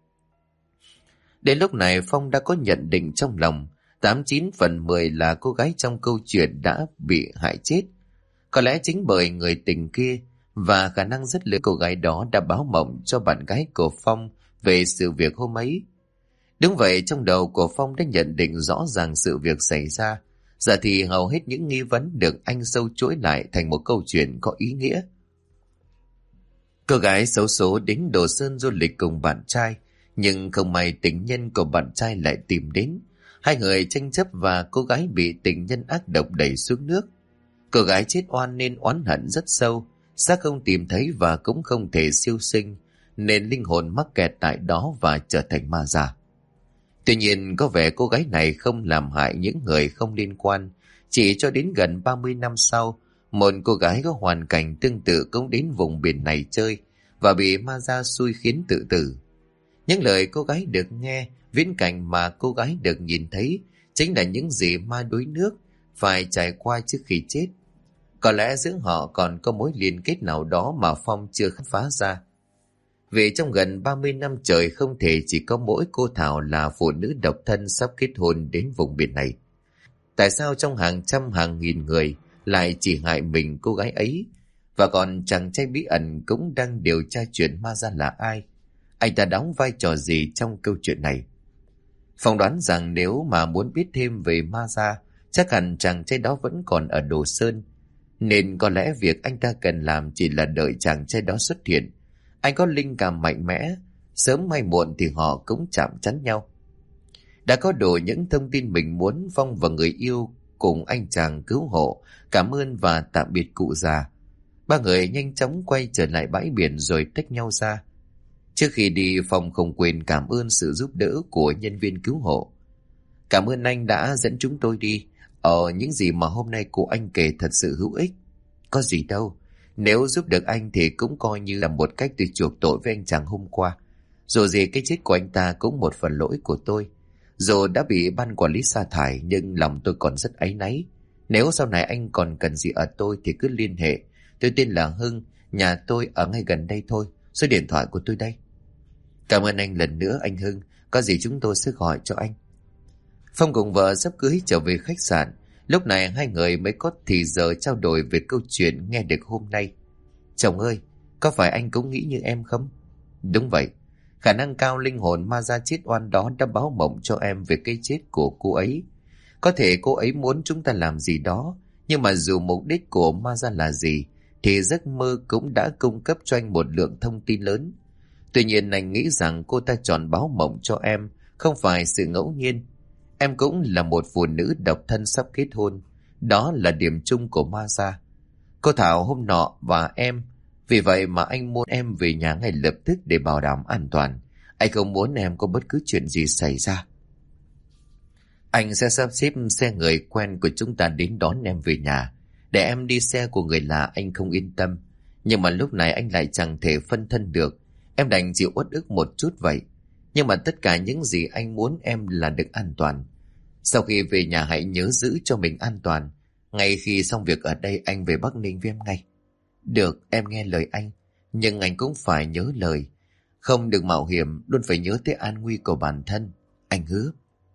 Đến lúc này Phong đã có nhận định trong lòng, 89/10 là cô gái trong câu chuyện đã bị hại chết. Có lẽ chính bởi người tình kia và khả năng rất lớn cô gái đó đã báo mộng cho bạn gái của Phong về sự việc hôm ấy. Đúng vậy, trong đầu của Phong đã nhận định rõ ràng sự việc xảy ra. Giờ thì hầu hết những nghi vấn được anh sâu chuỗi lại thành một câu chuyện có ý nghĩa. Cô gái xấu số đến Đồ Sơn du lịch cùng bạn trai, nhưng không may tình nhân của bạn trai lại tìm đến. Hai người tranh chấp và cô gái bị tình nhân ác độc đẩy xuống nước. Cô gái chết oan nên oán hận rất sâu, xác không tìm thấy và cũng không thể siêu sinh, nên linh hồn mắc kẹt tại đó và trở thành ma già. Tuy nhiên có vẻ cô gái này không làm hại những người không liên quan. Chỉ cho đến gần 30 năm sau, một cô gái có hoàn cảnh tương tự cũng đến vùng biển này chơi và bị ma già xui khiến tự tử. Những lời cô gái được nghe, viễn cảnh mà cô gái được nhìn thấy chính là những gì ma đuối nước phải trải qua trước khi chết. Có lẽ giữa họ còn có mối liên kết nào đó mà Phong chưa khám phá ra. Vì trong gần 30 năm trời không thể chỉ có mỗi cô Thảo là phụ nữ độc thân sắp kết hôn đến vùng biển này. Tại sao trong hàng trăm hàng nghìn người lại chỉ hại mình cô gái ấy? Và còn chàng trai bí ẩn cũng đang điều tra chuyện ma ra là ai? Anh ta đóng vai trò gì trong câu chuyện này? Phong đoán rằng nếu mà muốn biết thêm về ma ra, chắc hẳn chàng trai đó vẫn còn ở Đồ Sơn. Nên có lẽ việc anh ta cần làm chỉ là đợi chàng trai đó xuất hiện. Anh có linh cảm mạnh mẽ, sớm hay muộn thì họ cũng chạm trán nhau. Đã có đủ những thông tin mình muốn, Phong và người yêu cùng anh chàng cứu hộ, cảm ơn và tạm biệt cụ già. Ba người nhanh chóng quay trở lại bãi biển rồi tách nhau ra. Trước khi đi, Phong không quên cảm ơn sự giúp đỡ của nhân viên cứu hộ. Cảm ơn anh đã dẫn chúng tôi đi. Những gì mà hôm nay cụ anh kể thật sự hữu ích. Có gì đâu. Nếu giúp được anh thì cũng coi như là một cách tôi chuộc tội với anh chàng hôm qua. Dù gì cái chết của anh ta cũng một phần lỗi của tôi. Dù đã bị ban quản lý sa thải nhưng lòng tôi còn rất áy náy. Nếu sau này anh còn cần gì ở tôi thì cứ liên hệ. Tôi tên là Hưng, nhà tôi ở ngay gần đây thôi. Số điện thoại của tôi đây. Cảm ơn anh lần nữa anh Hưng. Có gì chúng tôi sẽ gọi cho anh. Phong cùng vợ sắp cưới trở về khách sạn. Lúc này hai người mới có thì giờ trao đổi về câu chuyện nghe được hôm nay. Chồng ơi, có phải anh cũng nghĩ như em không? Đúng vậy. Khả năng cao linh hồn ma da chết oan đó đã báo mộng cho em về cái chết của cô ấy. Có thể cô ấy muốn chúng ta làm gì đó, nhưng mà dù mục đích của ma da là gì, thì giấc mơ cũng đã cung cấp cho anh một lượng thông tin lớn. Tuy nhiên anh nghĩ rằng cô ta chọn báo mộng cho em không phải sự ngẫu nhiên. Em cũng là một phụ nữ độc thân sắp kết hôn. Đó là điểm chung của ma da. Cô Thảo hôm nọ và em. Vì vậy mà anh muốn em về nhà ngay lập tức để bảo đảm an toàn. Anh không muốn em có bất cứ chuyện gì xảy ra. Anh sẽ sắp xếp xe người quen của chúng ta đến đón em về nhà. Để em đi xe của người lạ anh không yên tâm. Nhưng mà lúc này anh lại chẳng thể phân thân được. Em đành chịu uất ức một chút vậy. Nhưng mà tất cả những gì anh muốn em là được an toàn. Sau khi về nhà hãy nhớ giữ cho mình an toàn. Ngay khi xong việc ở đây anh về Bắc Ninh với em ngay. Được, em nghe lời anh. Nhưng anh cũng phải nhớ lời. Không được mạo hiểm, luôn phải nhớ tới an nguy của bản thân. Anh hứa.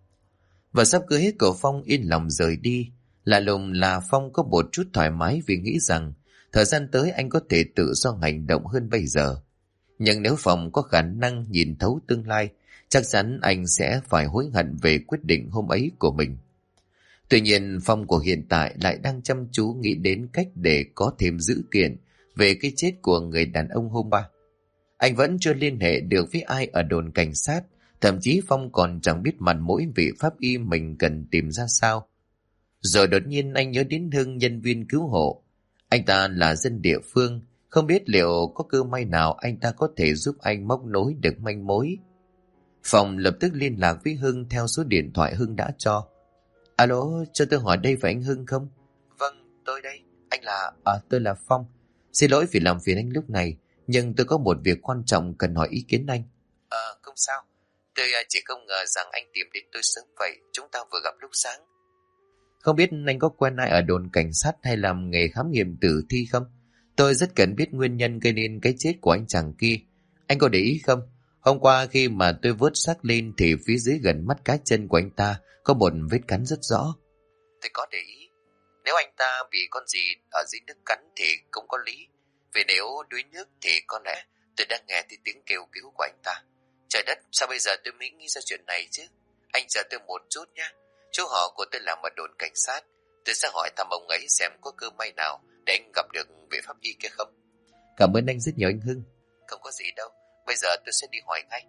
Và sắp cưới của Phong yên lòng rời đi. Lạ lùng là Phong có một chút thoải mái vì nghĩ rằng thời gian tới anh có thể tự do hành động hơn bây giờ. Nhưng nếu Phong có khả năng nhìn thấu tương lai, chắc chắn anh sẽ phải hối hận về quyết định hôm ấy của mình. Tuy nhiên Phong của hiện tại lại đang chăm chú nghĩ đến cách để có thêm dữ kiện về cái chết của người đàn ông hôm qua. Anh vẫn chưa liên hệ được với ai ở đồn cảnh sát, thậm chí Phong còn chẳng biết mặt mũi vị pháp y mình cần tìm ra sao. Rồi đột nhiên anh nhớ đến Hưng, nhân viên cứu hộ. Anh ta là dân địa phương, không biết liệu có cơ may nào anh ta có thể giúp anh móc nối được manh mối. Phong lập tức liên lạc với Hưng theo số điện thoại Hưng đã cho. Alo, cho tôi hỏi đây phải anh Hưng không? Vâng, tôi đây. Anh là... tôi là Phong. Xin lỗi vì làm phiền anh lúc này, nhưng tôi có một việc quan trọng cần hỏi ý kiến anh. Không sao. Tôi chỉ không ngờ rằng anh tìm đến tôi sớm vậy. Chúng ta vừa gặp lúc sáng. Không biết anh có quen ai ở đồn cảnh sát hay làm nghề khám nghiệm tử thi không? Tôi rất cần biết nguyên nhân gây nên cái chết của anh chàng kia. Anh có để ý không? Hôm qua khi mà tôi vớt xác lên thì phía dưới gần mắt cá chân của anh ta có một vết cắn rất rõ. Tôi có để ý. Nếu anh ta bị con gì ở dưới nước cắn thì cũng có lý. Vì nếu đuối nước thì có lẽ tôi đang nghe thấy tiếng kêu cứu của anh ta. Trời đất, sao bây giờ tôi mới nghĩ ra chuyện này chứ? Anh chờ tôi một chút nhé. Chú họ của tôi làm ở đồn cảnh sát. Tôi sẽ hỏi thăm ông ấy xem có cơ may nào để anh gặp được vị pháp y kia không. Cảm ơn anh rất nhiều anh Hưng. Không có gì đâu. Bây giờ tôi sẽ đi hỏi ngay.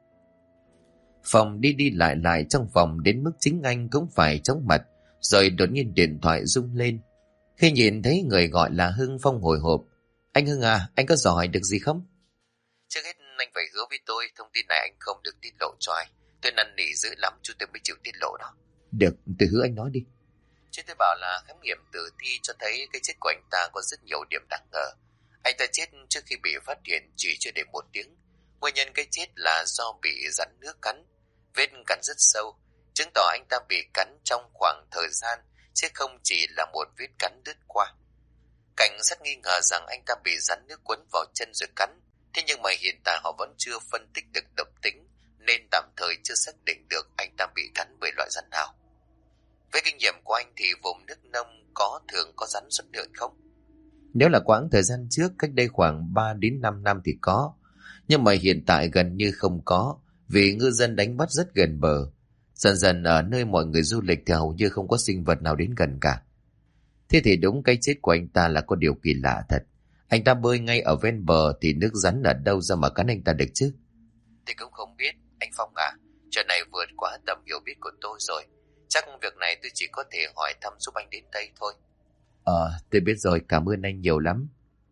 Phong đi đi lại trong phòng đến mức chính anh cũng phải chóng mặt. Rồi đột nhiên điện thoại rung lên. Khi nhìn thấy người gọi là Hưng, Phong hồi hộp. Anh Hưng à, anh có dò hỏi được gì không? Trước hết anh phải hứa với tôi thông tin này anh không được tiết lộ cho ai. Tôi năn nỉ dữ lắm chú tôi mới chịu tiết lộ đó. Được, tôi hứa anh nói đi. Chứ tôi bảo là khám nghiệm tử thi cho thấy cái chết của anh ta có rất nhiều điểm đáng ngờ. Anh ta chết trước khi bị phát hiện chỉ chưa đầy 1 tiếng. Nguyên nhân cái chết là do bị rắn nước cắn, vết cắn rất sâu, chứng tỏ anh ta bị cắn trong khoảng thời gian, chứ không chỉ là một vết cắn lướt qua. Cảnh sát nghi ngờ rằng anh ta bị rắn nước quấn vào chân rồi cắn, thế nhưng mà hiện tại họ vẫn chưa phân tích được độc tính, nên tạm thời chưa xác định được anh ta bị cắn bởi loại rắn nào. Với kinh nghiệm của anh thì vùng nước nông thường có rắn xuất hiện không? Nếu là quãng thời gian trước, cách đây khoảng 3 đến 5 năm thì có, nhưng mà hiện tại gần như không có, vì ngư dân đánh bắt rất gần bờ. Dần dần ở nơi mọi người du lịch thì hầu như không có sinh vật nào đến gần cả. Thế thì đúng, cái chết của anh ta là có điều kỳ lạ thật. Anh ta bơi ngay ở ven bờ thì nước rắn ở đâu ra mà cắn anh ta được chứ? Thì cũng không biết, anh Phong à. Chuyện này vượt quá tầm hiểu biết của tôi rồi. Chắc việc này tôi chỉ có thể hỏi thăm giúp anh đến đây thôi. Tôi biết rồi, cảm ơn anh nhiều lắm.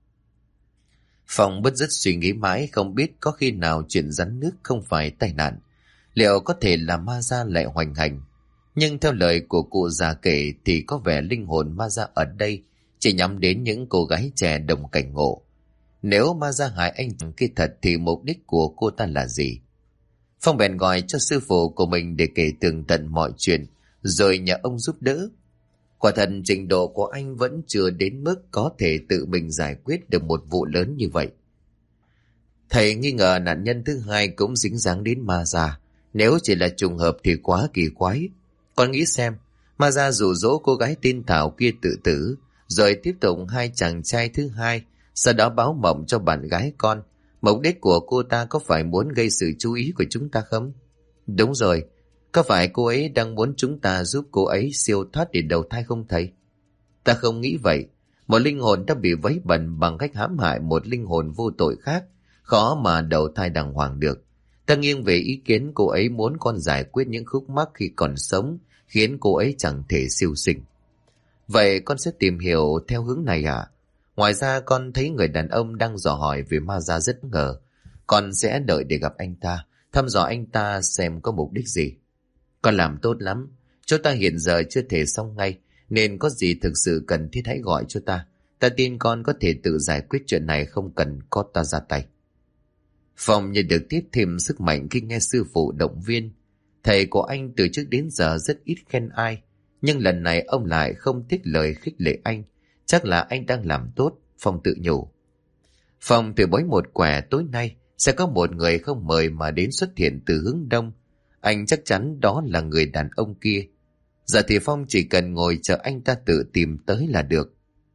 Phong bứt rứt suy nghĩ mãi, không biết có khi nào chuyện rắn nước không phải tai nạn. Liệu có thể là ma da lại hoành hành? Nhưng theo lời của cụ già kể thì có vẻ linh hồn ma da ở đây chỉ nhắm đến những cô gái trẻ đồng cảnh ngộ. Nếu ma da hại anh kia thật thì mục đích của cô ta là gì? Phong bèn gọi cho sư phụ của mình để kể tường tận mọi chuyện, rồi nhờ ông giúp đỡ. Quả thật trình độ của anh vẫn chưa đến mức có thể tự mình giải quyết được một vụ lớn như vậy. Thầy nghi ngờ nạn nhân thứ hai cũng dính dáng đến ma da. Nếu chỉ là trùng hợp thì quá kỳ quái. Con nghĩ xem, ma da dụ dỗ cô gái tên Thảo kia tự tử, rồi tiếp tục hai chàng trai thứ hai, sau đó báo mộng cho bạn gái con. Mục đích của cô ta có phải muốn gây sự chú ý của chúng ta không? Đúng rồi, có phải cô ấy đang muốn chúng ta giúp cô ấy siêu thoát để đầu thai không thầy? Ta không nghĩ vậy. Một linh hồn đã bị vấy bẩn bằng cách hãm hại một linh hồn vô tội khác, khó mà đầu thai đàng hoàng được. Ta nghiêng về ý kiến cô ấy muốn con giải quyết những khúc mắc khi còn sống, khiến cô ấy chẳng thể siêu sinh. Vậy con sẽ tìm hiểu theo hướng này à? Ngoài ra con thấy người đàn ông đang dò hỏi về ma da rất ngờ. Con sẽ đợi để gặp anh ta, thăm dò anh ta xem có mục đích gì. Con làm tốt lắm. Chúng ta hiện giờ chưa thể xong ngay, nên có gì thực sự cần thiết hãy gọi cho ta. Ta tin con có thể tự giải quyết chuyện này, không cần có ta ra tay. Phong nhận được tiếp thêm sức mạnh khi nghe sư phụ động viên. Thầy của anh từ trước đến giờ rất ít khen ai, nhưng lần này ông lại không tiếc lời khích lệ anh. Chắc là anh đang làm tốt, Phong tự nhủ. Phong từ bói một quẻ tối nay sẽ có một người không mời mà đến xuất hiện từ hướng đông. Anh chắc chắn đó là người đàn ông kia. Giờ thì Phong chỉ cần ngồi chờ anh ta tự tìm tới là được.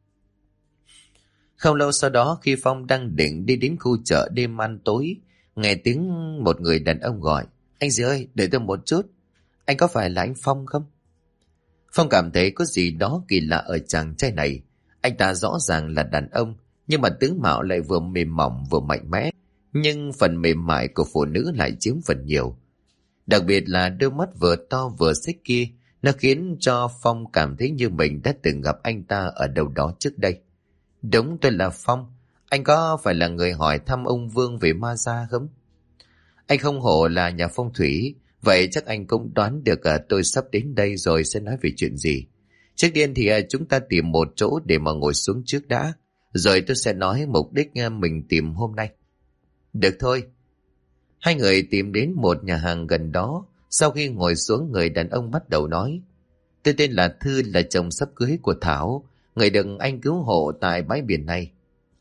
Không lâu sau đó, khi Phong đang định đi đến khu chợ đêm ăn tối, nghe tiếng một người đàn ông gọi. Anh dì ơi, đợi tôi một chút. Anh có phải là anh Phong không? Phong cảm thấy có gì đó kỳ lạ ở chàng trai này. Anh ta rõ ràng là đàn ông, nhưng mà tướng mạo lại vừa mềm mỏng vừa mạnh mẽ. Nhưng phần mềm mại của phụ nữ lại chiếm phần nhiều. Đặc biệt là đôi mắt vừa to vừa xếch kia, nó khiến cho Phong cảm thấy như mình đã từng gặp anh ta ở đâu đó trước đây. Đúng, tôi là Phong. Anh có phải là người hỏi thăm ông Vương về ma da không? Anh không hổ là nhà phong thủy, vậy chắc anh cũng đoán được tôi sắp đến đây rồi sẽ nói về chuyện gì. Trước tiên thì chúng ta tìm một chỗ để mà ngồi xuống trước đã, rồi tôi sẽ nói mục đích mình tìm hôm nay. Được thôi. Hai người tìm đến một nhà hàng gần đó. Sau khi ngồi xuống, người đàn ông bắt đầu nói. Tôi tên là Thư, là chồng sắp cưới của Thảo, người được anh cứu hộ tại bãi biển này.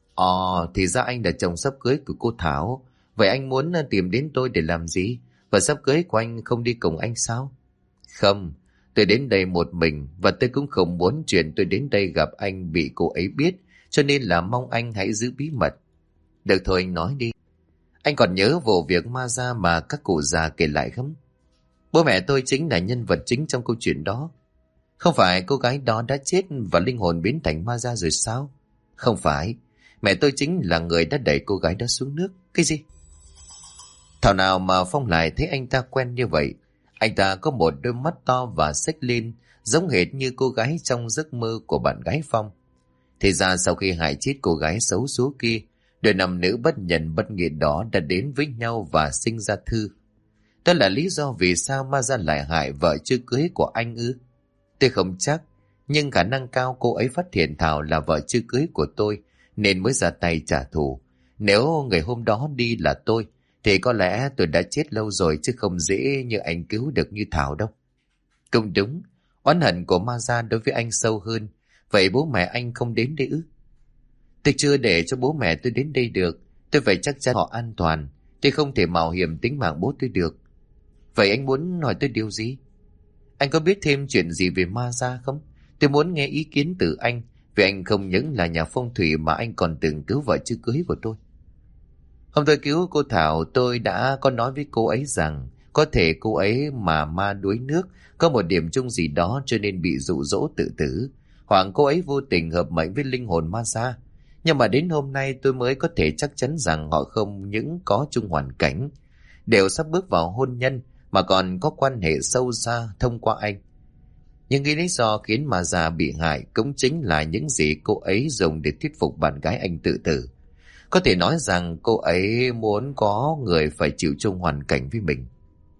Thì ra anh là chồng sắp cưới của cô Thảo. Vậy anh muốn tìm đến tôi để làm gì? Và sắp cưới của anh không đi cùng anh sao? Không, tôi đến đây một mình, và tôi cũng không muốn chuyện tôi đến đây gặp anh bị cô ấy biết, cho nên là mong anh hãy giữ bí mật. Được thôi, anh nói đi. Anh còn nhớ vụ việc ma da mà các cụ già kể lại không? Bố mẹ tôi chính là nhân vật chính trong câu chuyện đó. Không phải cô gái đó đã chết và linh hồn biến thành ma da rồi sao? Không phải. Mẹ tôi chính là người đã đẩy cô gái đó xuống nước. Cái gì? Thảo nào mà Phong lại thấy anh ta quen như vậy. Anh ta có một đôi mắt to và xếch lên, giống hệt như cô gái trong giấc mơ của bạn gái Phong. Thì ra sau khi hại chết cô gái xấu số kia, đôi nam nữ bất nhân bất nghĩa đó đã đến với nhau và sinh ra Thư. Đó là lý do vì sao ma da lại hại vợ chưa cưới của anh ư? Tôi không chắc, nhưng khả năng cao cô ấy phát hiện Thảo là vợ chưa cưới của tôi nên mới ra tay trả thù. Nếu người hôm đó đi là tôi thì có lẽ tôi đã chết lâu rồi, chứ không dễ như anh cứu được như Thảo đâu. Cũng đúng, oán hận của ma gia đối với anh sâu hơn. Vậy bố mẹ anh không đến đây ư? Tôi chưa để cho bố mẹ tôi đến đây được. Tôi phải chắc chắn họ an toàn. Tôi không thể mạo hiểm tính mạng bố tôi được. Vậy anh muốn hỏi tôi điều gì? Anh có biết thêm chuyện gì về ma gia không? Tôi muốn nghe ý kiến từ anh. Vì anh không những là nhà phong thủy mà anh còn từng cứu vợ chưa cưới của tôi. Hôm tôi cứu cô Thảo, tôi đã có nói với cô ấy rằng có thể cô ấy mà ma đuối nước, có một điểm chung gì đó cho nên bị dụ dỗ tự tử, hoặc cô ấy vô tình hợp mệnh với linh hồn ma gia. Nhưng mà đến hôm nay tôi mới có thể chắc chắn rằng họ không những có chung hoàn cảnh, đều sắp bước vào hôn nhân, mà còn có quan hệ sâu xa thông qua anh. Nhưng cái lý do khiến ma gia bị hại cũng chính là những gì cô ấy dùng để thuyết phục bạn gái anh tự tử. Có thể nói rằng cô ấy muốn có người phải chịu chung hoàn cảnh với mình.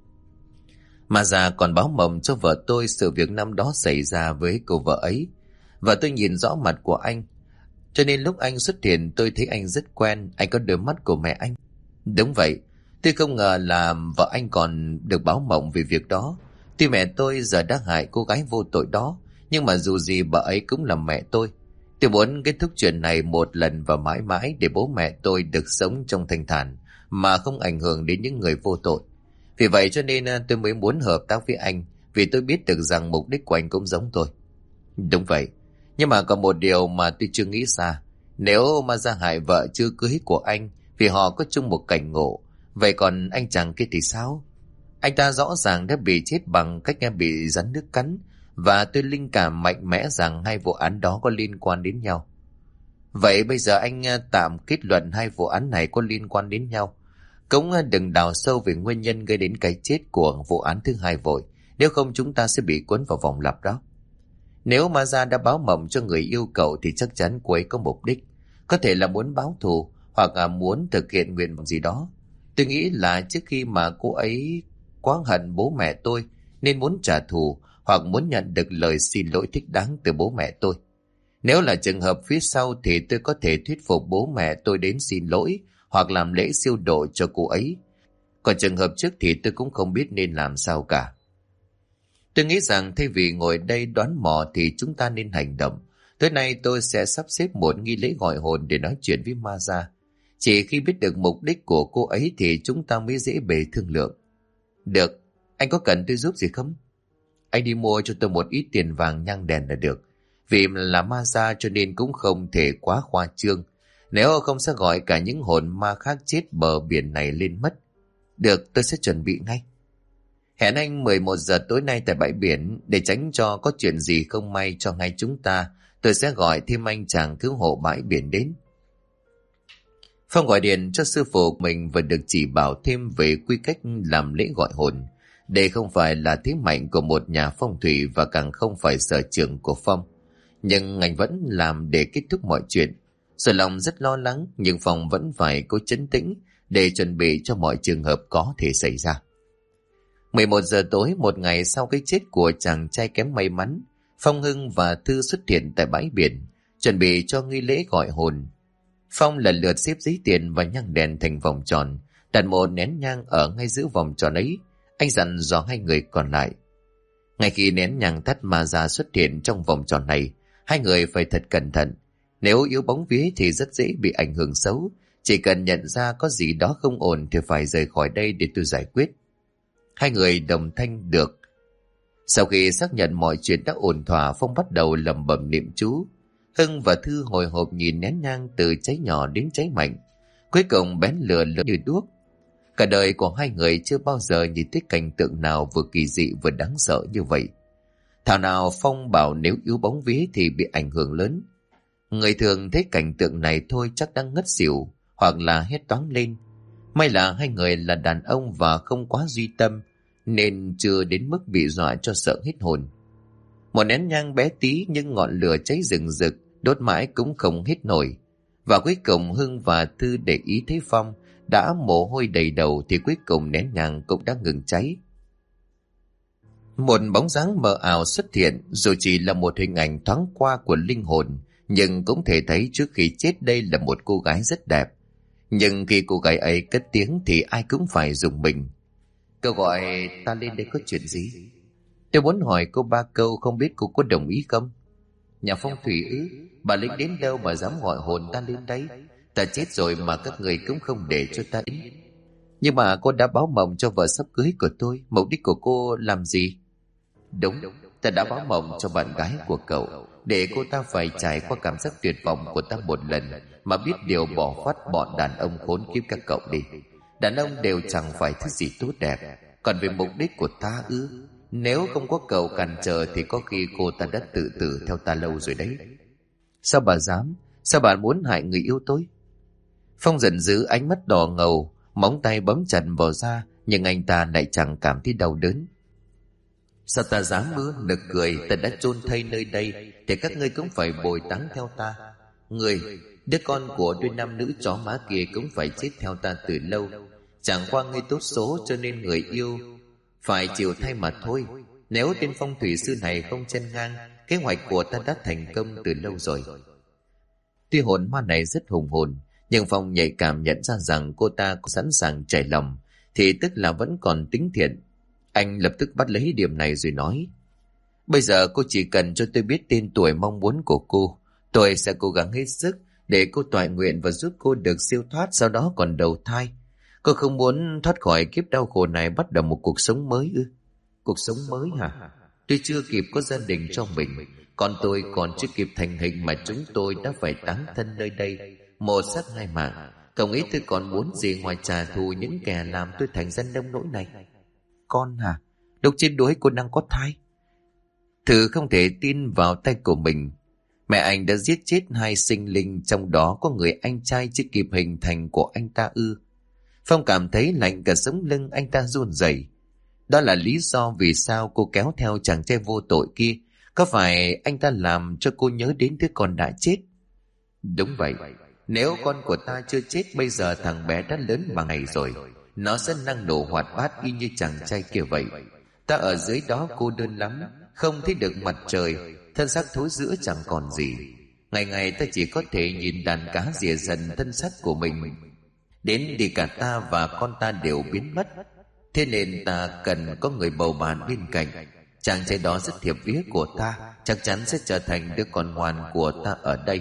Mà già còn báo mộng cho vợ tôi sự việc năm đó xảy ra với cô vợ ấy. Và tôi nhìn rõ mặt của anh. Cho nên lúc anh xuất hiện tôi thấy anh rất quen. Anh có đôi mắt của mẹ anh. Đúng vậy. Tôi không ngờ là vợ anh còn được báo mộng về việc đó. Tuy mẹ tôi giờ đã hại cô gái vô tội đó, nhưng mà dù gì bà ấy cũng là mẹ tôi. Tôi muốn kết thúc chuyện này một lần và mãi mãi để bố mẹ tôi được sống trong thanh thản mà không ảnh hưởng đến những người vô tội. Vì vậy cho nên tôi mới muốn hợp tác với anh, vì tôi biết được rằng mục đích của anh cũng giống tôi. Đúng vậy. Nhưng mà còn một điều mà tôi chưa nghĩ ra. Nếu mà ra hại vợ chưa cưới của anh vì họ có chung một cảnh ngộ, vậy còn anh chàng kia thì sao? Anh ta rõ ràng đã bị chết bằng cách bị rắn nước cắn, và tôi linh cảm mạnh mẽ rằng hai vụ án đó có liên quan đến nhau. Vậy bây giờ anh tạm kết luận hai vụ án này có liên quan đến nhau. Cũng đừng đào sâu về nguyên nhân gây đến cái chết của vụ án thứ hai vội, nếu không chúng ta sẽ bị cuốn vào vòng lặp đó. Nếu ma gia đã báo mộng cho người yêu cầu thì chắc chắn cô ấy có mục đích. Có thể là muốn báo thù, hoặc là muốn thực hiện nguyện vọng gì đó. Tôi nghĩ là trước khi mà cô ấy quá hận bố mẹ tôi nên muốn trả thù, hoặc muốn nhận được lời xin lỗi thích đáng từ bố mẹ tôi. Nếu là trường hợp phía sau thì tôi có thể thuyết phục bố mẹ tôi đến xin lỗi hoặc làm lễ siêu độ cho cô ấy. Còn trường hợp trước thì tôi cũng không biết nên làm sao cả. Tôi nghĩ rằng thay vì ngồi đây đoán mò thì chúng ta nên hành động. Tối nay tôi sẽ sắp xếp một nghi lễ gọi hồn để nói chuyện với ma gia. Chỉ khi biết được mục đích của cô ấy thì chúng ta mới dễ bề thương lượng. Được, anh có cần tôi giúp gì không? Anh đi mua cho tôi một ít tiền vàng nhang đèn là được. Vì là ma gia cho nên cũng không thể quá khoa trương. Nếu không sẽ gọi cả những hồn ma khác chết bờ biển này lên mất. Được, tôi sẽ chuẩn bị ngay. Hẹn anh 11 giờ tối nay tại bãi biển, để tránh cho có chuyện gì không may cho ngay chúng ta. Tôi sẽ gọi thêm anh chàng cứu hộ bãi biển đến. Phong gọi điện cho sư phụ mình và được chỉ bảo thêm về quy cách làm lễ gọi hồn. Đây không phải là thế mạnh của một nhà phong thủy và càng không phải sở trường của Phong. Nhưng anh vẫn làm để kết thúc mọi chuyện. Sở lòng rất lo lắng, nhưng Phong vẫn phải cố trấn tĩnh để chuẩn bị cho mọi trường hợp có thể xảy ra. 11 giờ tối một ngày sau cái chết của chàng trai kém may mắn, Phong Hưng và Thư xuất hiện tại bãi biển, chuẩn bị cho nghi lễ gọi hồn. Phong lần lượt xếp giấy tiền và nhang đèn thành vòng tròn, đặt một nén nhang ở ngay giữa vòng tròn ấy. Anh dặn dò hai người còn lại. Ngay khi nén nhang tắt ma gia xuất hiện trong vòng tròn này, hai người phải thật cẩn thận. Nếu yếu bóng vía thì rất dễ bị ảnh hưởng xấu. Chỉ cần nhận ra có gì đó không ổn thì phải rời khỏi đây để tôi giải quyết. Hai người đồng thanh được. Sau khi xác nhận mọi chuyện đã ổn thỏa, Phong bắt đầu lẩm bẩm niệm chú. Hưng và Thư hồi hộp nhìn nén nhang từ cháy nhỏ đến cháy mạnh, cuối cùng bén lửa lớn như đuốc. Cả đời của hai người chưa bao giờ nhìn thấy cảnh tượng nào vừa kỳ dị vừa đáng sợ như vậy. Thảo nào Phong bảo nếu yếu bóng vía thì bị ảnh hưởng lớn. Người thường thấy cảnh tượng này thôi chắc đang ngất xỉu hoặc là hét toáng lên. May là hai người là đàn ông và không quá duy tâm, nên chưa đến mức bị dọa cho sợ hết hồn. Một nén nhang bé tí nhưng ngọn lửa cháy rừng rực, đốt mãi cũng không hết nổi. Và cuối cùng Hưng và Thư để ý thấy Phong đã mồ hôi đầy đầu thì cuối cùng nén nhang cũng đã ngừng cháy. Một bóng dáng mờ ảo xuất hiện, dù chỉ là một hình ảnh thoáng qua của linh hồn, nhưng cũng thể thấy trước khi chết đây là một cô gái rất đẹp. Nhưng khi cô gái ấy cất tiếng thì ai cũng phải rùng mình. Cậu gọi ta lên đây có chuyện gì? Tôi muốn hỏi cô 3 câu, không biết cô có đồng ý không? Nhà phong thủy ư? Bà Linh đến đâu mà dám gọi hồn ta lên đấy? Ta chết rồi mà các người cũng không để cho ta đến. Nhưng mà cô đã báo mộng cho vợ sắp cưới của tôi. Mục đích của cô làm gì? Đúng, ta đã báo mộng cho bạn gái của cậu, để cô ta phải trải qua cảm giác tuyệt vọng của ta một lần, mà biết điều bỏ phát bọn đàn ông khốn kiếp các cậu đi. Đàn ông đều chẳng phải thứ gì tốt đẹp. Còn về mục đích của ta ư? Nếu không có cậu cản trở thì có khi cô ta đã tự tử theo ta lâu rồi đấy. Sao bà dám? Sao bà muốn hại người yêu tôi? Phong giận dữ, ánh mắt đỏ ngầu, móng tay bấm chặt vào da, nhưng anh ta lại chẳng cảm thấy đau đớn. Sao ta dám ư? Nực cười, ta đã chôn thây nơi đây thì các ngươi cũng phải bồi táng theo ta. Người, đứa con của đôi nam nữ chó má kia cũng phải chết theo ta từ lâu. Chẳng qua ngươi tốt số cho nên người yêu phải chịu thay mà thôi. Nếu tên phong thủy sư này không chen ngang, kế hoạch của ta đã thành công từ lâu rồi. Tuy hồn ma này rất hùng hồn, nhưng Phong nhạy cảm nhận ra rằng cô ta sẵn sàng trải lòng, thì tức là vẫn còn tính thiện. Anh lập tức bắt lấy điểm này rồi nói: bây giờ cô chỉ cần cho tôi biết tên tuổi mong muốn của cô, tôi sẽ cố gắng hết sức để cô toại nguyện và giúp cô được siêu thoát, sau đó còn đầu thai. Cô không muốn thoát khỏi kiếp đau khổ này, bắt đầu một cuộc sống mới ư? Cuộc sống mới hả? Tôi chưa kịp có gia đình cho mình, con tôi còn chưa kịp thành hình mà chúng tôi đã phải táng thân nơi đây, một xác hai mạng. Cậu nghĩ tôi còn muốn gì ngoài trả thù những kẻ làm tôi thành ra nông nỗi này? Con hả? Lúc trên đuối cô đang có thai. Thử không thể tin vào tay của mình. Mẹ anh đã giết chết 2 sinh linh, trong đó có người anh trai chưa kịp hình thành của anh ta ư? Phong cảm thấy lạnh cả sống lưng, anh ta run rẩy. Đó là lý do vì sao cô kéo theo chàng trai vô tội kia. Có phải anh ta làm cho cô nhớ đến đứa con đã chết? Đúng vậy. Nếu con của ta chưa chết, bây giờ thằng bé đã lớn bằng này rồi. Nó sẽ năng nổ hoạt bát y như chàng trai kia vậy. Ta ở dưới đó cô đơn lắm, không thấy được mặt trời, thân xác thối rữa chẳng còn gì. Ngày ngày ta chỉ có thể nhìn đàn cá rỉa dần thân xác của mình. Đến đi cả ta và con ta đều biến mất. Thế nên ta cần có người bầu bạn bên cạnh. Chàng trai đó rất thiệp vía của ta, chắc chắn sẽ trở thành đứa con ngoan của ta ở đây.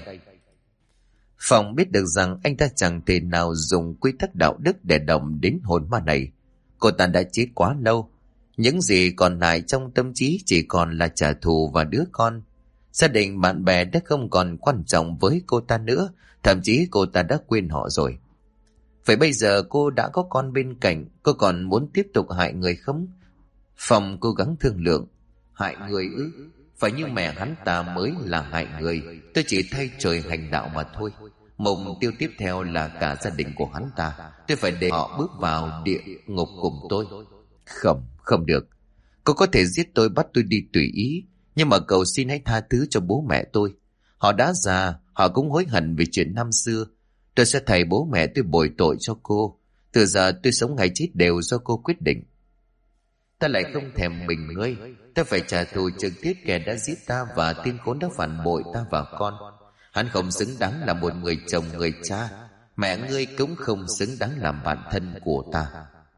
Phong biết được rằng anh ta chẳng thể nào dùng quy tắc đạo đức để động đến hồn ma này. Cô ta đã chết quá lâu. Những gì còn lại trong tâm trí chỉ còn là trả thù và đứa con. Gia đình bạn bè đã không còn quan trọng với cô ta nữa, thậm chí cô ta đã quên họ rồi. Vậy bây giờ cô đã có con bên cạnh, cô còn muốn tiếp tục hại người không? Phong cố gắng thương lượng. Hại người ư? Phải như mẹ hắn ta mới là hại người. Tôi chỉ thay trời hành đạo mà thôi. Mục tiêu tiếp theo là cả gia đình của hắn ta. Tôi phải để họ bước vào địa ngục cùng tôi. Không được. Cô có thể giết tôi, bắt tôi đi tùy ý, nhưng mà cầu xin hãy tha thứ cho bố mẹ tôi. Họ đã già, họ cũng hối hận về chuyện năm xưa. Tôi sẽ thầy bố mẹ tôi bồi tội cho cô. Từ giờ tôi sống hay chết đều do cô quyết định. Ta lại không thèm mình ngươi. Ta phải trả thù trực tiếp kẻ đã giết ta và tên khốn đã phản bội ta và con. Hắn không xứng đáng là một người chồng người cha. Mẹ ngươi cũng không xứng đáng làm bạn thân của ta.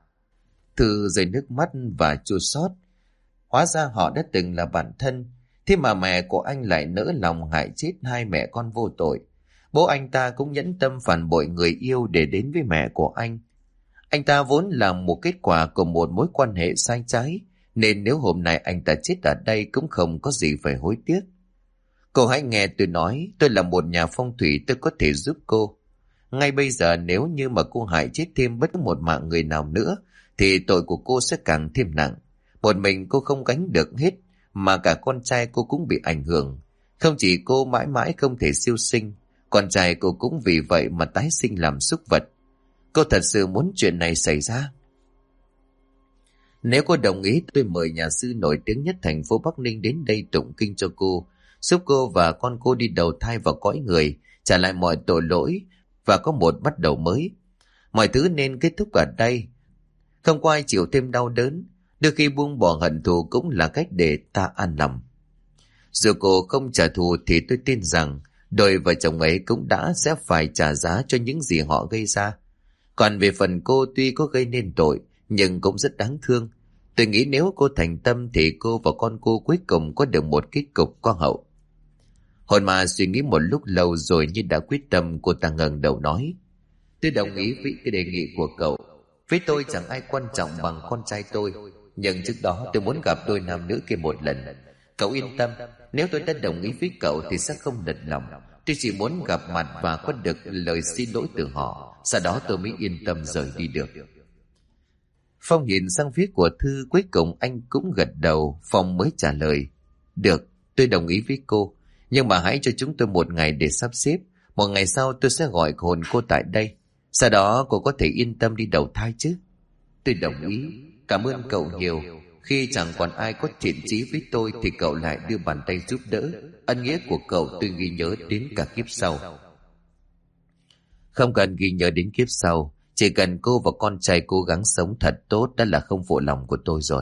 Thư rơi nước mắt và chua xót. Hóa ra họ đã từng là bạn thân. Thế mà mẹ của anh lại nỡ lòng hại chết 2 mẹ con vô tội. Bố anh ta cũng nhẫn tâm phản bội người yêu để đến với mẹ của anh. Anh ta vốn là một kết quả của một mối quan hệ sai trái, nên nếu hôm nay anh ta chết ở đây cũng không có gì phải hối tiếc. Cô hãy nghe tôi nói, tôi là một nhà phong thủy, tôi có thể giúp cô. Ngay bây giờ nếu như mà cô hại chết thêm bất cứ một mạng người nào nữa, thì tội của cô sẽ càng thêm nặng. Một mình cô không gánh được hết, mà cả con trai cô cũng bị ảnh hưởng. Không chỉ cô mãi mãi không thể siêu sinh, con trai cô cũng vì vậy mà tái sinh làm súc vật. Cô thật sự muốn chuyện này xảy ra? Nếu cô đồng ý, tôi mời nhà sư nổi tiếng nhất thành phố Bắc Ninh đến đây tụng kinh cho cô, giúp cô và con cô đi đầu thai vào cõi người, trả lại mọi tội lỗi và có một bắt đầu mới. Mọi thứ nên kết thúc ở đây, không có ai chịu thêm đau đớn. Đôi khi buông bỏ hận thù cũng là cách để ta an lòng. Dù cô không trả thù thì tôi tin rằng Đôi vợ chồng ấy cũng đã sẽ phải trả giá cho những gì họ gây ra. Còn về phần cô, tuy có gây nên tội nhưng cũng rất đáng thương. Tôi nghĩ nếu cô thành tâm thì cô và con cô cuối cùng có được một kết cục có hậu. Hồn ma suy nghĩ một lúc lâu rồi như đã quyết tâm, cô ta ngẩng đầu nói: Tôi đồng ý với cái đề nghị của cậu. Với tôi chẳng ai quan trọng bằng con trai tôi, nhưng trước đó tôi muốn gặp đôi nam nữ kia một lần. Cậu yên tâm, nếu tôi đã đồng ý với cậu thì sẽ không lật lòng. Tôi chỉ muốn gặp mặt và có được lời xin lỗi từ họ, sau đó tôi mới yên tâm rời đi được. Phong nhìn sang phía của Thư, cuối cùng anh cũng gật đầu. Phong mới trả lời: Được, tôi đồng ý với cô, nhưng mà hãy cho chúng tôi một ngày để sắp xếp. Một ngày sau tôi sẽ gọi hồn cô tại đây, sau đó cô có thể yên tâm đi đầu thai chứ. Tôi đồng ý, cảm ơn cậu nhiều. Khi chẳng còn ai có thiện chí với tôi thì cậu lại đưa bàn tay giúp đỡ. Ân nghĩa của cậu tôi ghi nhớ đến cả kiếp sau. Không cần ghi nhớ đến kiếp sau, chỉ cần cô và con trai cố gắng sống thật tốt đã là không phụ lòng của tôi rồi.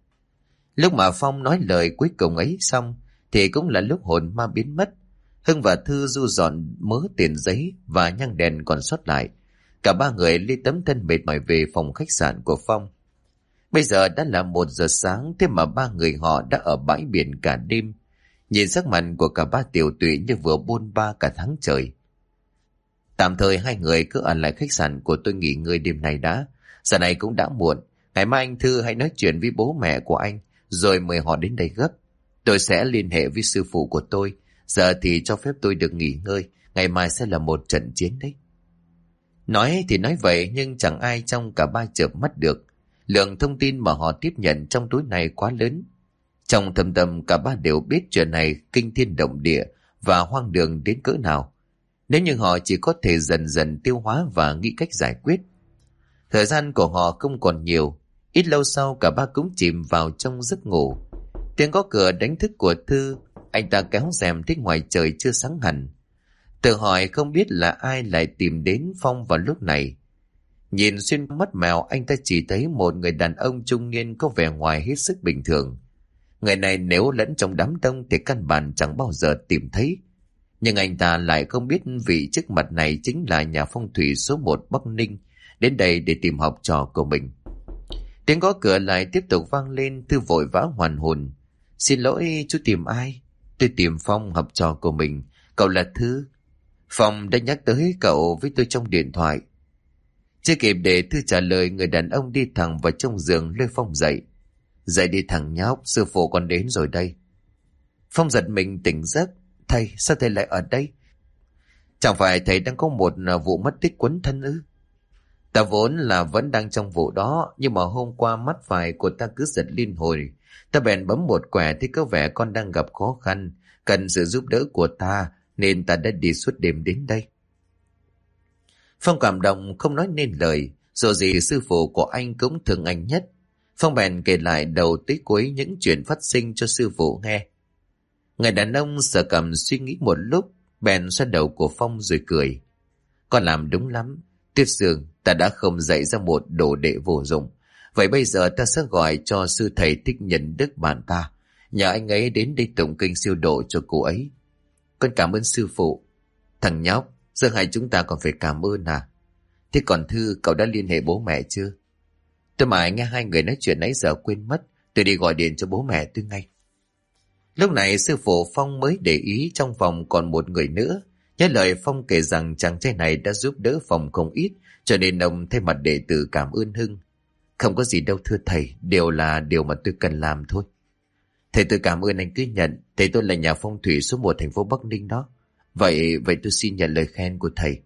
Lúc mà Phong nói lời cuối cùng ấy xong thì cũng là lúc hồn ma biến mất. Hưng và Thư du dọn mớ tiền giấy và nhang đèn còn sót lại. Cả ba người lấy tấm thân mệt mỏi về phòng khách sạn của Phong. Bây giờ đã là 1 giờ sáng, thế mà ba người họ đã ở bãi biển cả đêm. Nhìn sắc mặt của cả ba tiểu tụy như vừa bôn ba cả tháng trời. Tạm thời hai người cứ ở lại khách sạn của tôi nghỉ ngơi đêm nay đã. Giờ này cũng đã muộn. Ngày mai anh Thư hãy nói chuyện với bố mẹ của anh, rồi mời họ đến đây gấp. Tôi sẽ liên hệ với sư phụ của tôi. Giờ thì cho phép tôi được nghỉ ngơi. Ngày mai sẽ là một trận chiến đấy. Nói thì nói vậy, nhưng chẳng ai trong cả ba chợp mắt được. Lượng thông tin mà họ tiếp nhận trong túi này quá lớn. Trong thâm tâm cả ba đều biết chuyện này kinh thiên động địa và hoang đường đến cỡ nào. Nếu như họ chỉ có thể dần dần tiêu hóa và nghĩ cách giải quyết. Thời gian của họ không còn nhiều. Ít lâu sau cả ba cũng chìm vào trong giấc ngủ. Tiếng gõ cửa đánh thức của Thư. Anh ta kéo rèm thấy ngoài trời chưa sáng hẳn. Tự hỏi không biết là ai lại tìm đến Phong vào lúc này. Nhìn xuyên mắt mèo, anh ta chỉ thấy một người đàn ông trung niên có vẻ ngoài hết sức bình thường. Người này nếu lẫn trong đám đông thì căn bản chẳng bao giờ tìm thấy. Nhưng anh ta lại không biết vị trước mặt này chính là nhà phong thủy số 1 Bắc Ninh, đến đây để tìm học trò của mình. Tiếng gõ cửa lại tiếp tục vang lên. Thư vội vã hoàn hồn: Xin lỗi, chú tìm ai? Tôi tìm Phong, học trò của mình. Cậu là Thư. Phong đã nhắc tới cậu với tôi trong điện thoại. Chưa kịp để Thư trả lời, người đàn ông đi thẳng vào trong giường lôi Phong dậy. Dậy đi thằng nhóc, sư phụ con đến rồi đây. Phong giật mình tỉnh giấc. Thầy, sao thầy lại ở đây? Chẳng phải thầy đang có một vụ mất tích quấn thân ư? Ta vốn là vẫn đang trong vụ đó, nhưng mà hôm qua mắt phải của ta cứ giật liên hồi. Ta bèn bấm một quẻ thì có vẻ con đang gặp khó khăn, cần sự giúp đỡ của ta, nên ta đã đi suốt đêm đến đây. Phong cảm động không nói nên lời, dù gì sư phụ của anh cũng thương anh nhất. Phong bèn kể lại đầu tới cuối những chuyện phát sinh cho sư phụ nghe. Người đàn ông Sở Cầm suy nghĩ một lúc, bèn xoa đầu của Phong rồi cười. Con làm đúng lắm. Tuyết Sương, ta đã không dạy ra một đồ đệ vô dụng. Vậy bây giờ ta sẽ gọi cho sư thầy Thích Nhân Đức bạn ta, nhờ anh ấy đến đây tụng kinh siêu độ cho cô ấy. Con cảm ơn sư phụ. Thằng nhóc, giờ hai chúng ta còn phải cảm ơn à? Thế còn Thư, cậu đã liên hệ bố mẹ chưa? Tôi mãi nghe hai người nói chuyện nãy giờ quên mất. Tôi đi gọi điện cho bố mẹ tôi ngay. Lúc này sư phụ Phong mới để ý trong phòng còn một người nữa. Nhớ lời Phong kể rằng chàng trai này đã giúp đỡ phòng không ít, cho nên ông thay mặt đệ tử cảm ơn Hưng. Không có gì đâu thưa thầy, đều là điều mà tôi cần làm thôi. Thầy, tôi cảm ơn anh cứ nhận. Thầy, tôi là nhà phong thủy số 1 thành phố Bắc Ninh đó. Vậy tôi xin nhận lời khen của thầy.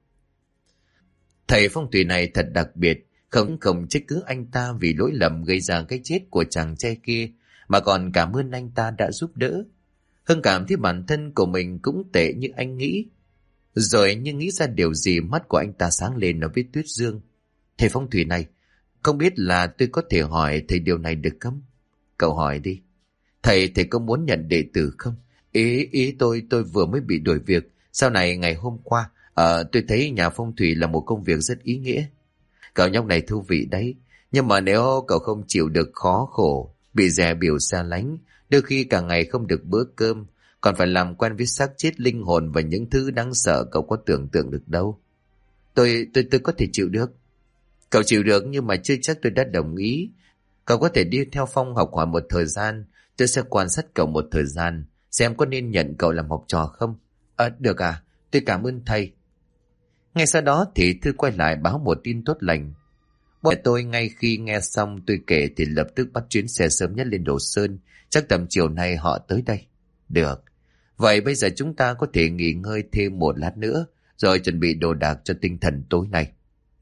Thầy phong thủy này thật đặc biệt, không trách cứ anh ta vì lỗi lầm gây ra cái chết của chàng trai kia, mà còn cảm ơn anh ta đã giúp đỡ. Hưng cảm thấy bản thân của mình cũng tệ như anh nghĩ. Rồi nhưng nghĩ ra điều gì, mắt của anh ta sáng lên nói với Tuyết Dương. Thầy phong thủy này, không biết là tôi có thể hỏi thầy điều này được không? Cậu hỏi đi. Thầy có muốn nhận đệ tử không? Ý tôi vừa mới bị đuổi việc. Sau này ngày hôm qua, tôi thấy nhà phong thủy là một công việc rất ý nghĩa. Cậu nhóc này thú vị đấy. Nhưng mà nếu cậu không chịu được khó khổ, bị dè biểu xa lánh, đôi khi cả ngày không được bữa cơm, Còn phải làm quen với xác chết, linh hồn và những thứ đáng sợ cậu có tưởng tượng được đâu. Tôi có thể chịu được. Cậu chịu được nhưng mà chưa chắc tôi đã đồng ý. Cậu có thể đi theo Phong học hỏi một thời gian. Tôi sẽ quan sát cậu một thời gian, xem có nên nhận cậu làm học trò không. Được à, tôi cảm ơn thầy. Ngay sau đó thì Thư quay lại báo một tin tốt lành. Bố mẹ tôi ngay khi nghe xong tôi kể thì lập tức bắt chuyến xe sớm nhất lên Đồ Sơn. Chắc tầm chiều nay họ tới đây. Được. Vậy bây giờ chúng ta có thể nghỉ ngơi thêm một lát nữa, rồi chuẩn bị đồ đạc cho tinh thần tối nay.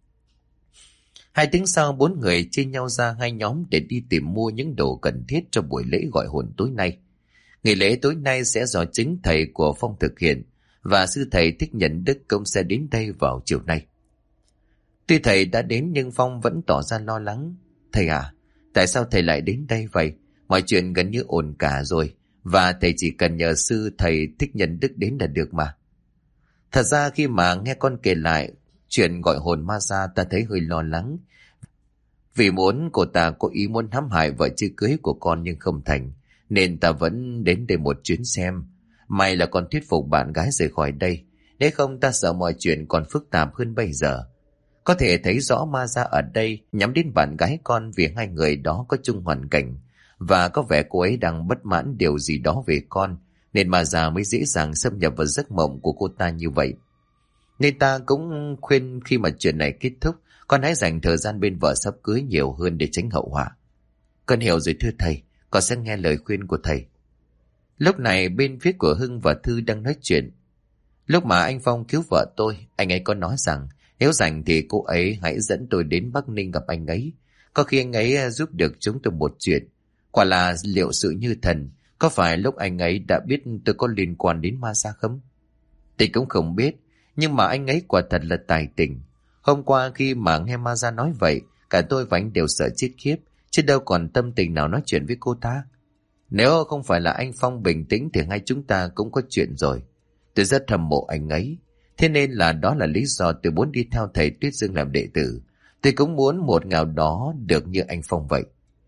2 tiếng sau, 4 người chia nhau ra 2 nhóm để đi tìm mua những đồ cần thiết cho buổi lễ gọi hồn tối nay. Ngày lễ tối nay sẽ do chính thầy của Phong thực hiện, và sư thầy Thích Nhân Đức cũng sẽ đến đây vào chiều nay. Tuy thầy đã đến nhưng Phong vẫn tỏ ra lo lắng. Thầy à, tại sao thầy lại đến đây vậy? Mọi chuyện gần như ổn cả rồi, và thầy chỉ cần nhờ sư thầy Thích Nhân Đức đến là được mà. Thật ra khi mà nghe con kể lại chuyện gọi hồn ma ra, ta thấy hơi lo lắng. Vì cô ta có ý muốn hãm hại vợ chưa cưới của con nhưng không thành, nên ta vẫn đến đây một chuyến xem. May là con thuyết phục bạn gái rời khỏi đây, nếu không ta sợ mọi chuyện còn phức tạp hơn bây giờ. Có thể thấy rõ ma ra ở đây nhắm đến bạn gái con vì 2 người đó có chung hoàn cảnh, và có vẻ cô ấy đang bất mãn điều gì đó về con, nên ma ra mới dễ dàng xâm nhập vào giấc mộng của cô ta như vậy. Nên ta cũng khuyên khi mà chuyện này kết thúc, con hãy dành thời gian bên vợ sắp cưới nhiều hơn để tránh hậu họa. Con hiểu rồi thưa thầy, con sẽ nghe lời khuyên của thầy. Lúc này bên phía của Hưng và Thư đang nói chuyện. Lúc mà anh Phong cứu vợ tôi, anh ấy có nói rằng nếu rảnh thì cô ấy hãy dẫn tôi đến Bắc Ninh gặp anh ấy. Có khi anh ấy giúp được chúng tôi một chuyện. Quả là liệu sự như thần. Có phải lúc anh ấy đã biết tôi có liên quan đến ma xa không? Thì cũng không biết, nhưng mà anh ấy quả thật là tài tình. Hôm qua khi mà nghe ma ra nói vậy, cả tôi và anh đều sợ chết khiếp, chứ đâu còn tâm tình nào nói chuyện với cô ta. Nếu không phải là anh Phong bình tĩnh thì ngay chúng ta cũng có chuyện rồi. Tôi rất hâm mộ anh ấy. Thế nên là đó là lý do tôi muốn đi theo thầy Tuyết Dương làm đệ tử. Tôi cũng muốn một ngày đó được như anh Phong vậy.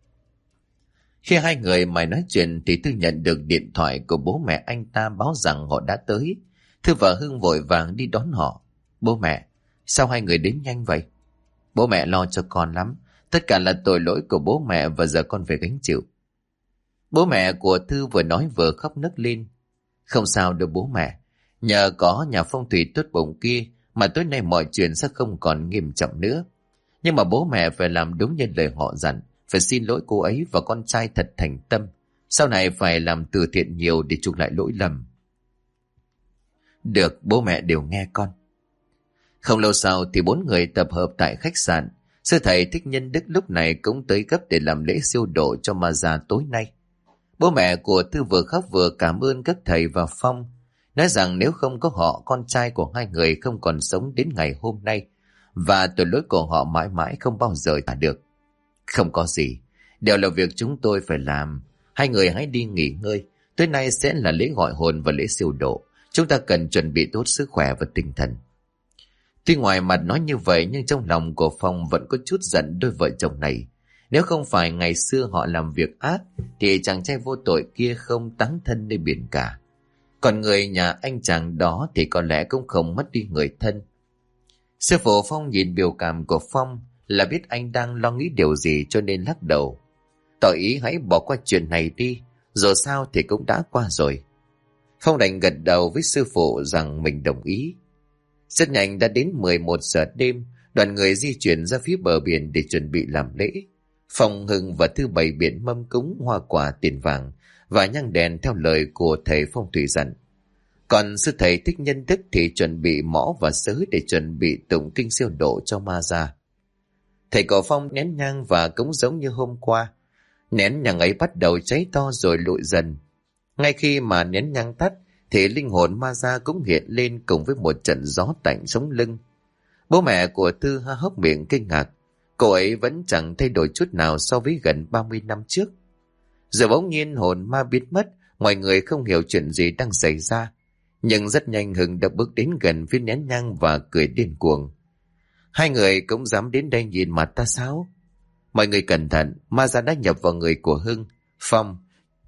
Khi 2 người mày nói chuyện thì Thư nhận được điện thoại của bố mẹ anh ta báo rằng họ đã tới. Thư và Hưng vội vàng đi đón họ. Bố mẹ, sao 2 người đến nhanh vậy? Bố mẹ lo cho con lắm. Tất cả là tội lỗi của bố mẹ và giờ con phải gánh chịu. Bố mẹ của Thư vừa nói vừa khóc nức lên. Không sao đâu bố mẹ. Nhờ có nhà phong thủy tốt bụng kia mà tối nay mọi chuyện sẽ không còn nghiêm trọng nữa. Nhưng mà bố mẹ phải làm đúng như lời họ dặn. Phải xin lỗi cô ấy và con trai thật thành tâm. Sau này phải làm từ thiện nhiều để chuộc lại lỗi lầm. Được, bố mẹ đều nghe con. Không lâu sau thì 4 người tập hợp tại khách sạn. Sư thầy Thích Nhân Đức lúc này cũng tới gấp để làm lễ siêu độ cho ma già tối nay. Bố mẹ của Thư vừa khóc vừa cảm ơn các thầy và Phong, nói rằng nếu không có họ, con trai của 2 người không còn sống đến ngày hôm nay, và tội lỗi của họ mãi mãi không bao giờ trả được. Không có gì, đều là việc chúng tôi phải làm. 2 người hãy đi nghỉ ngơi. Tối nay sẽ là lễ gọi hồn và lễ siêu độ. Chúng ta cần chuẩn bị tốt sức khỏe và tinh thần. Tuy ngoài mặt nói như vậy nhưng trong lòng của Phong vẫn có chút giận đôi vợ chồng này. Nếu không phải ngày xưa họ làm việc ác thì chàng trai vô tội kia không táng thân nơi biển cả. Còn người nhà anh chàng đó thì có lẽ cũng không mất đi người thân. Sư phụ Phong nhìn biểu cảm của Phong là biết anh đang lo nghĩ điều gì cho nên lắc đầu. Tỏ ý hãy bỏ qua chuyện này đi, dù sao thì cũng đã qua rồi. Phong đành gật đầu với sư phụ rằng mình đồng ý. Rất nhanh đã đến 11 giờ đêm, đoàn người di chuyển ra phía bờ biển để chuẩn bị làm lễ. Phong, Hưng và Thư bày biện mâm cúng hoa quả tiền vàng và nhang đèn theo lời của thầy phong thủy dặn. Còn sư thầy Thích Nhân Đức thì chuẩn bị mõ và sớ để chuẩn bị tụng kinh siêu độ cho ma già. Thầy của Phong nén nhang và cũng giống như hôm qua. Nén nhang ấy bắt đầu cháy to rồi lụi dần. Ngay khi mà nén nhang tắt thì linh hồn ma già cũng hiện lên cùng với một trận gió tạnh sống lưng. Bố mẹ của Thư há hốc miệng kinh ngạc. Cô ấy vẫn chẳng thay đổi chút nào so với gần 30 năm trước. Giờ bỗng nhiên hồn ma biến mất, mọi người không hiểu chuyện gì đang xảy ra. Nhưng rất nhanh Hưng đã bước đến gần phía nén nhang và cười điên cuồng. Hai người cũng dám đến đây nhìn mặt ta sao? Mọi người cẩn thận, ma già đã nhập vào người của Hưng, Phong.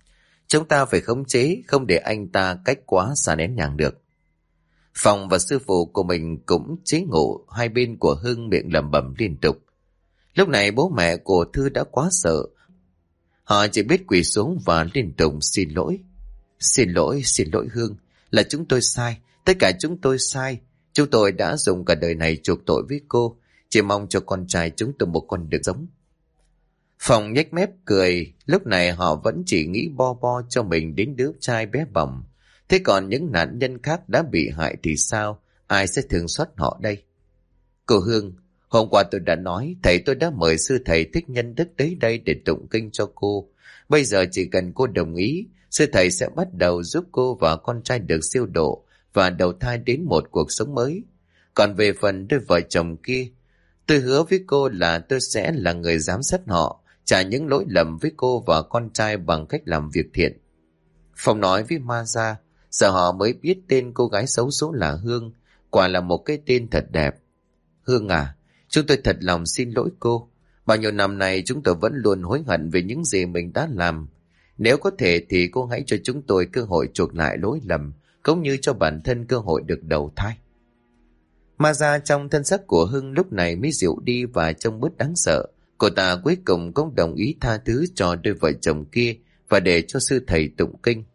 Chúng ta phải khống chế, không để anh ta cách quá xa nén nhang được. Phong và sư phụ của mình cũng chế ngự hai bên của Hưng, miệng lẩm bẩm liên tục. Lúc này bố mẹ của Thư đã quá sợ. Họ chỉ biết quỳ xuống và liên tục xin lỗi. Xin lỗi Hương, là chúng tôi sai, tất cả chúng tôi sai. Chúng tôi đã dùng cả đời này chuộc tội với cô, chỉ mong cho con trai chúng tôi một con đường sống. Phong nhếch mép cười, lúc này họ vẫn chỉ nghĩ bo bo cho mình đến đứa trai bé bỏng. Thế còn những nạn nhân khác đã bị hại thì sao? Ai sẽ thương xót họ đây? Cô Hương, hôm qua tôi đã nói, thầy tôi đã mời sư thầy Thích Nhân Đức tới đây để tụng kinh cho cô. Bây giờ chỉ cần cô đồng ý, sư thầy sẽ bắt đầu giúp cô và con trai được siêu độ và đầu thai đến một cuộc sống mới. Còn về phần đôi vợ chồng kia, tôi hứa với cô là tôi sẽ là người giám sát họ, trả những lỗi lầm với cô và con trai bằng cách làm việc thiện. Phong nói với Ma Gia, giờ họ mới biết tên cô gái xấu số là Hương, quả là một cái tên thật đẹp. Hương à, chúng tôi thật lòng xin lỗi cô. Bao nhiêu năm nay chúng tôi vẫn luôn hối hận về những gì mình đã làm. Nếu có thể thì cô hãy cho chúng tôi cơ hội chuộc lại lỗi lầm, cũng như cho bản thân cơ hội được đầu thai. Ma Gia trong thân sắc của Hưng lúc này mới dịu đi và trông bớt đáng sợ. Cô ta cuối cùng cũng đồng ý tha thứ cho đôi vợ chồng kia và để cho sư thầy tụng kinh.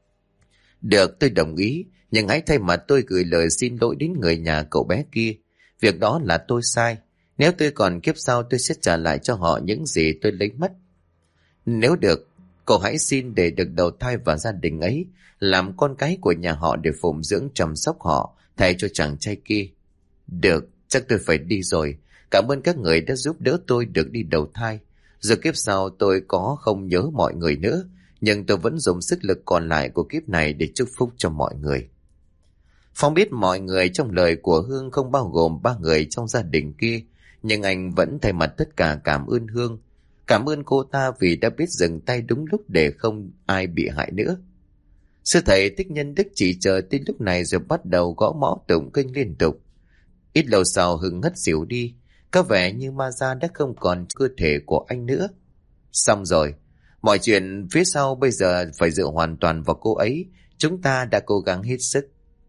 Được, tôi đồng ý, nhưng hãy thay mặt tôi gửi lời xin lỗi đến người nhà cậu bé kia. Việc đó là tôi sai. Nếu tôi còn kiếp sau tôi sẽ trả lại cho họ những gì tôi lấy mất. Nếu được, cậu hãy xin để được đầu thai vào gia đình ấy, làm con cái của nhà họ để phụng dưỡng chăm sóc họ, thay cho chàng trai kia. Được, chắc tôi phải đi rồi. Cảm ơn các người đã giúp đỡ tôi được đi đầu thai. Giờ kiếp sau tôi có không nhớ mọi người nữa, nhưng tôi vẫn dùng sức lực còn lại của kiếp này để chúc phúc cho mọi người. Phong biết mọi người trong lời của Hương không bao gồm ba người trong gia đình kia, nhưng anh vẫn thay mặt tất cả cảm ơn Hương. Cảm ơn cô ta vì đã biết dừng tay đúng lúc để không ai bị hại nữa. Sư thầy Thích Nhân Đức chỉ chờ tới lúc này rồi bắt đầu gõ mõ tụng kinh liên tục. Ít lâu sau Hưng ngất xỉu đi, có vẻ như Ma Gia đã không còn cơ thể của anh nữa. Xong rồi, mọi chuyện phía sau bây giờ phải dựa hoàn toàn vào cô ấy. Chúng ta đã cố gắng hết sức.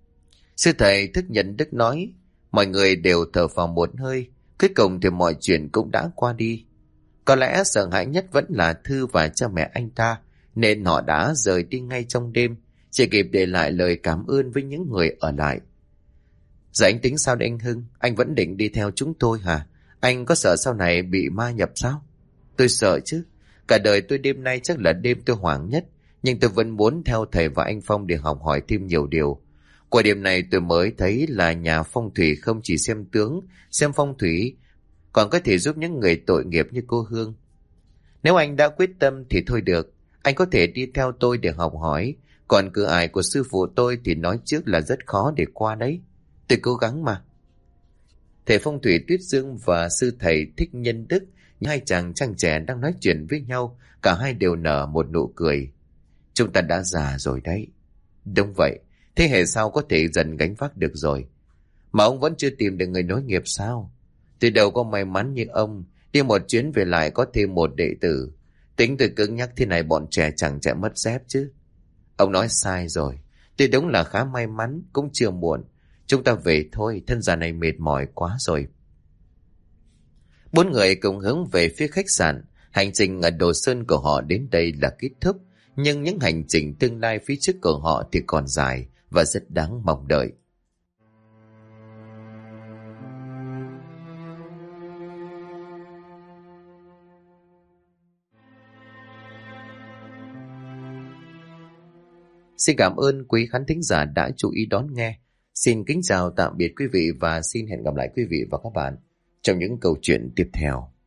Sư thầy Thích Nhân Đức nói, mọi người đều thở phào một hơi. Cuối cùng thì mọi chuyện cũng đã qua đi. Có lẽ sợ hãi nhất vẫn là Thư và cha mẹ anh ta, nên họ đã rời đi ngay trong đêm, chỉ kịp để lại lời cảm ơn với những người ở lại. Giờ anh tính sao đấy anh Hưng? Anh vẫn định đi theo chúng tôi hả? Anh có sợ sau này bị ma nhập sao? Tôi sợ chứ. Cả đời tôi đêm nay chắc là đêm tôi hoảng nhất. Nhưng tôi vẫn muốn theo thầy và anh Phong để học hỏi thêm nhiều điều. Qua đêm này tôi mới thấy là nhà phong thủy không chỉ xem tướng, xem phong thủy, còn có thể giúp những người tội nghiệp như cô Hương. Nếu anh đã quyết tâm thì thôi được. Anh có thể đi theo tôi để học hỏi. Còn cửa ải của sư phụ tôi thì nói trước là rất khó để qua đấy. Tôi cố gắng mà. Thầy phong thủy Tuyết Dương và sư thầy Thích Nhân Đức, hai chàng trai trẻ đang nói chuyện với nhau, cả hai đều nở một nụ cười. Chúng ta đã già rồi đấy. Đúng vậy, thế hệ sau có thể dần gánh vác được rồi. Mà ông vẫn chưa tìm được người nối nghiệp sao? Từ đầu có may mắn như ông, đi một chuyến về lại có thêm một đệ tử. Tính tôi cứng nhắc thế này bọn trẻ chẳng chạy mất dép chứ. Ông nói sai rồi. Tôi đúng là khá may mắn, cũng chưa muộn. Chúng ta về thôi, thân già này mệt mỏi quá rồi. Bốn người cùng hướng về phía khách sạn. Hành trình ở Đồ Sơn của họ đến đây là kết thúc. Nhưng những hành trình tương lai phía trước của họ thì còn dài và rất đáng mong đợi. Xin cảm ơn quý khán thính giả đã chú ý đón nghe. Xin kính chào tạm biệt quý vị và xin hẹn gặp lại quý vị và các bạn trong những câu chuyện tiếp theo.